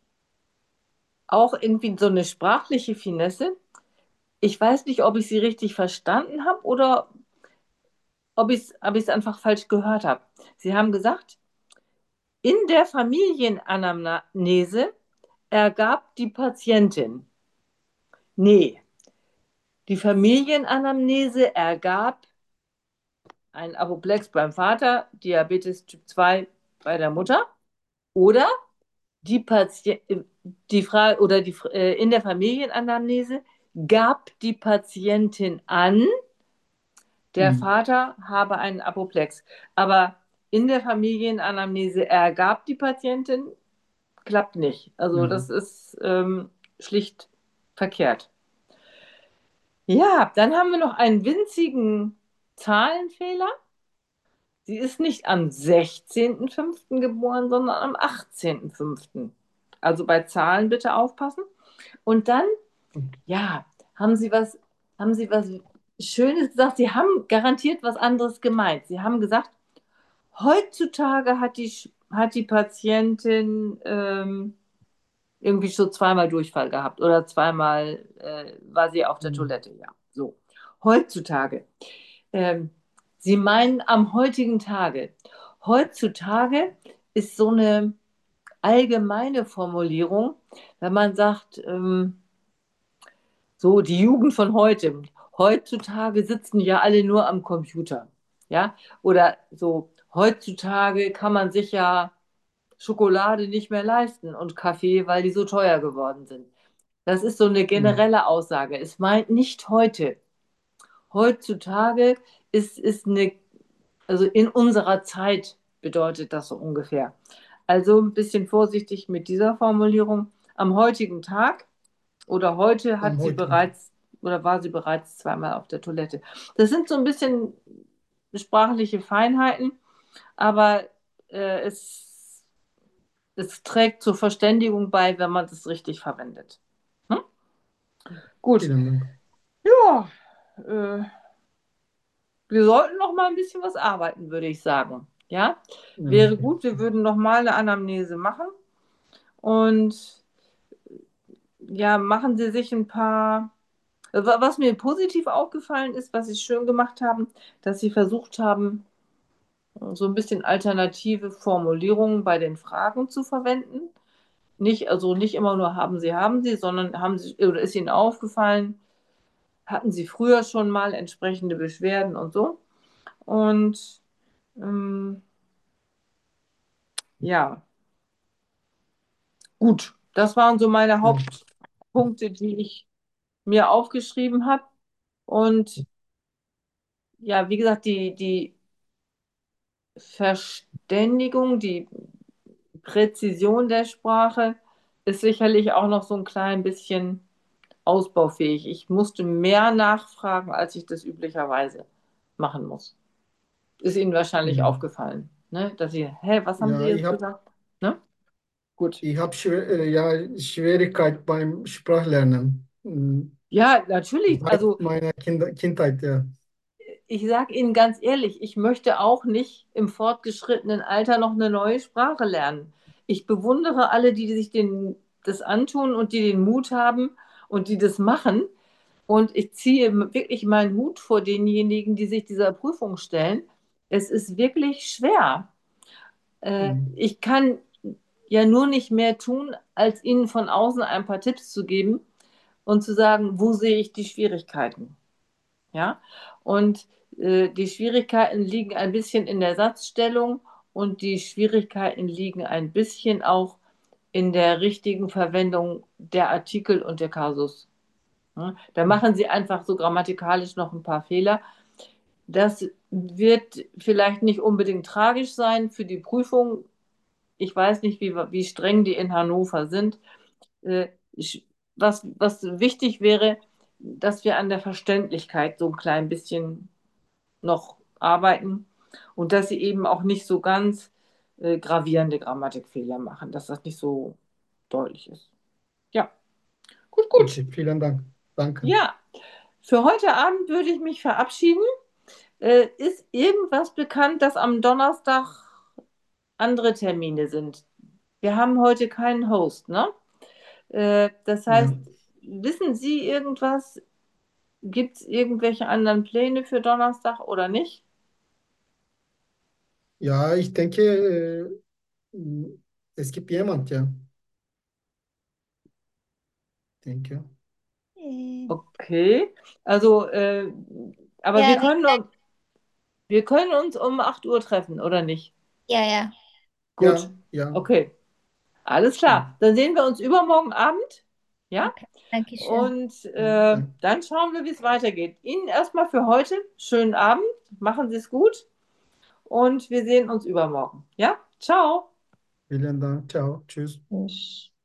Speaker 2: auch irgendwie so eine sprachliche Finesse. Ich weiß nicht, ob ich sie richtig verstanden habe oder ob ich es ob ich's einfach falsch gehört habe. Sie haben gesagt, in der Familienanamnese ergab die Patientin. Nee, die Familienanamnese ergab ein Apoplex beim Vater, Diabetes Typ zwei bei der Mutter oder die Patient, die Frage oder die äh, in der Familienanamnese gab die Patientin an, der
Speaker 1: hm,
Speaker 2: Vater habe einen Apoplex. Aber in der Familienanamnese ergab die Patientin, klappt nicht. Also
Speaker 1: ja,
Speaker 2: das ist ähm, schlicht verkehrt. Ja, dann haben wir noch einen winzigen Zahlenfehler. Sie ist nicht am sechzehnten fünften geboren, sondern am achtzehnten fünften. Also bei Zahlen bitte aufpassen. Und dann,
Speaker 1: okay,
Speaker 2: ja, haben Sie was, haben Sie was Schönes gesagt? Sie haben garantiert was anderes gemeint. Sie haben gesagt, heutzutage hat die, hat die Patientin ähm, irgendwie schon zweimal Durchfall gehabt oder zweimal äh, war sie auf der
Speaker 1: hm,
Speaker 2: Toilette. Ja, so. Heutzutage. Ähm, Sie meinen am heutigen Tage. Heutzutage ist so eine allgemeine Formulierung, wenn man sagt, ähm, so die Jugend von heute. Heutzutage sitzen ja alle nur am Computer. Ja, oder so, heutzutage kann man sich ja Schokolade nicht mehr leisten und Kaffee, weil die so teuer geworden sind. Das ist so eine
Speaker 1: ja,
Speaker 2: generelle Aussage. Es meint nicht heute. Heutzutage ist, ist eine, also in unserer Zeit bedeutet das so ungefähr. Also ein bisschen vorsichtig mit dieser Formulierung. Am heutigen Tag oder heute
Speaker 1: am
Speaker 2: hat sie
Speaker 1: heutigen Tag.
Speaker 2: bereits oder war sie bereits zweimal auf der Toilette. Das sind so ein bisschen sprachliche Feinheiten, aber äh, es es trägt zur Verständigung bei, wenn man das richtig verwendet. Hm? Gut.
Speaker 1: Vielen Dank.
Speaker 2: Ja, äh, wir sollten noch mal ein bisschen was arbeiten, würde ich sagen. Ja,
Speaker 1: Ja,
Speaker 2: wäre gut, wir würden noch mal eine Anamnese machen und ja, machen Sie sich ein paar. Wa- Was mir positiv aufgefallen ist, was Sie schön gemacht haben, dass Sie versucht haben, so ein bisschen alternative Formulierungen bei den Fragen zu verwenden. Nicht, also nicht immer nur haben Sie, haben Sie, sondern haben Sie, oder ist Ihnen aufgefallen, hatten Sie früher schon mal entsprechende Beschwerden und so. Und ähm, ja, gut, das waren so meine
Speaker 1: ja,
Speaker 2: Hauptpunkte, die ich mir aufgeschrieben habe. Und ja, wie gesagt, die, die Verständigung, die Präzision der Sprache ist sicherlich auch noch so ein klein bisschen ausbaufähig. Ich musste mehr nachfragen, als ich das üblicherweise machen muss. Ist Ihnen wahrscheinlich
Speaker 1: ja.
Speaker 2: aufgefallen, ne? Dass Sie, hä, was haben Sie
Speaker 1: Ja, ich
Speaker 2: jetzt
Speaker 1: habe
Speaker 2: gesagt? Ne? Gut.
Speaker 1: ich hab schwer, äh, ja, Schwierigkeit beim Sprachlernen. Mm,
Speaker 2: Ja, natürlich.
Speaker 1: Seit
Speaker 2: Also
Speaker 1: meiner Kinder Kindheit, ja.
Speaker 2: ich sage Ihnen ganz ehrlich, ich möchte auch nicht im fortgeschrittenen Alter noch eine neue Sprache lernen. Ich bewundere alle, die sich den, das antun und die den Mut haben und die das machen. Und ich ziehe wirklich meinen Hut vor denjenigen, die sich dieser Prüfung stellen. Es ist wirklich schwer. Äh,
Speaker 1: Mm,
Speaker 2: ich kann ja nur nicht mehr tun, als Ihnen von außen ein paar Tipps zu geben und zu sagen, wo sehe ich die Schwierigkeiten. Ja? Und äh, die Schwierigkeiten liegen ein bisschen in der Satzstellung und die Schwierigkeiten liegen ein bisschen auch in der richtigen Verwendung der Artikel und der Kasus. Ja? Da machen Sie einfach so grammatikalisch noch ein paar Fehler. Das wird vielleicht nicht unbedingt tragisch sein für die Prüfung. Ich weiß nicht, wie, wie streng die in Hannover sind. Äh, was, was wichtig wäre, dass wir an der Verständlichkeit so ein klein bisschen noch arbeiten und dass sie eben auch nicht so ganz äh, gravierende Grammatikfehler machen, dass das nicht so deutlich ist. Ja, gut, gut.
Speaker 1: Okay, vielen Dank. Danke.
Speaker 2: Ja, für heute Abend würde ich mich verabschieden. Äh, ist irgendwas bekannt, dass am Donnerstag andere Termine sind? Wir haben heute keinen Host, ne? Äh, das heißt,
Speaker 1: Ja,
Speaker 2: wissen Sie irgendwas? Gibt es irgendwelche anderen Pläne für Donnerstag oder nicht?
Speaker 1: ja, ich denke, äh, mm, es gibt jemand, ja. Denke.
Speaker 3: Äh,
Speaker 2: Okay, also, äh, aber wir
Speaker 3: Ja, wie,
Speaker 2: können, uns- wir können uns um acht Uhr treffen, oder nicht?
Speaker 3: ja, ja.
Speaker 2: Gut,
Speaker 1: Ja, ja.
Speaker 2: okay, alles klar. Dann sehen wir uns übermorgen Abend, ja?
Speaker 3: Okay, danke schön.
Speaker 2: Und äh,
Speaker 1: Danke.
Speaker 2: dann schauen wir, wie es weitergeht. Ihnen erstmal für heute schönen Abend, machen Sie es gut und wir sehen uns übermorgen, ja? Ciao.
Speaker 1: Vielen Dank. Ciao. Tschüss.
Speaker 3: Tschüss.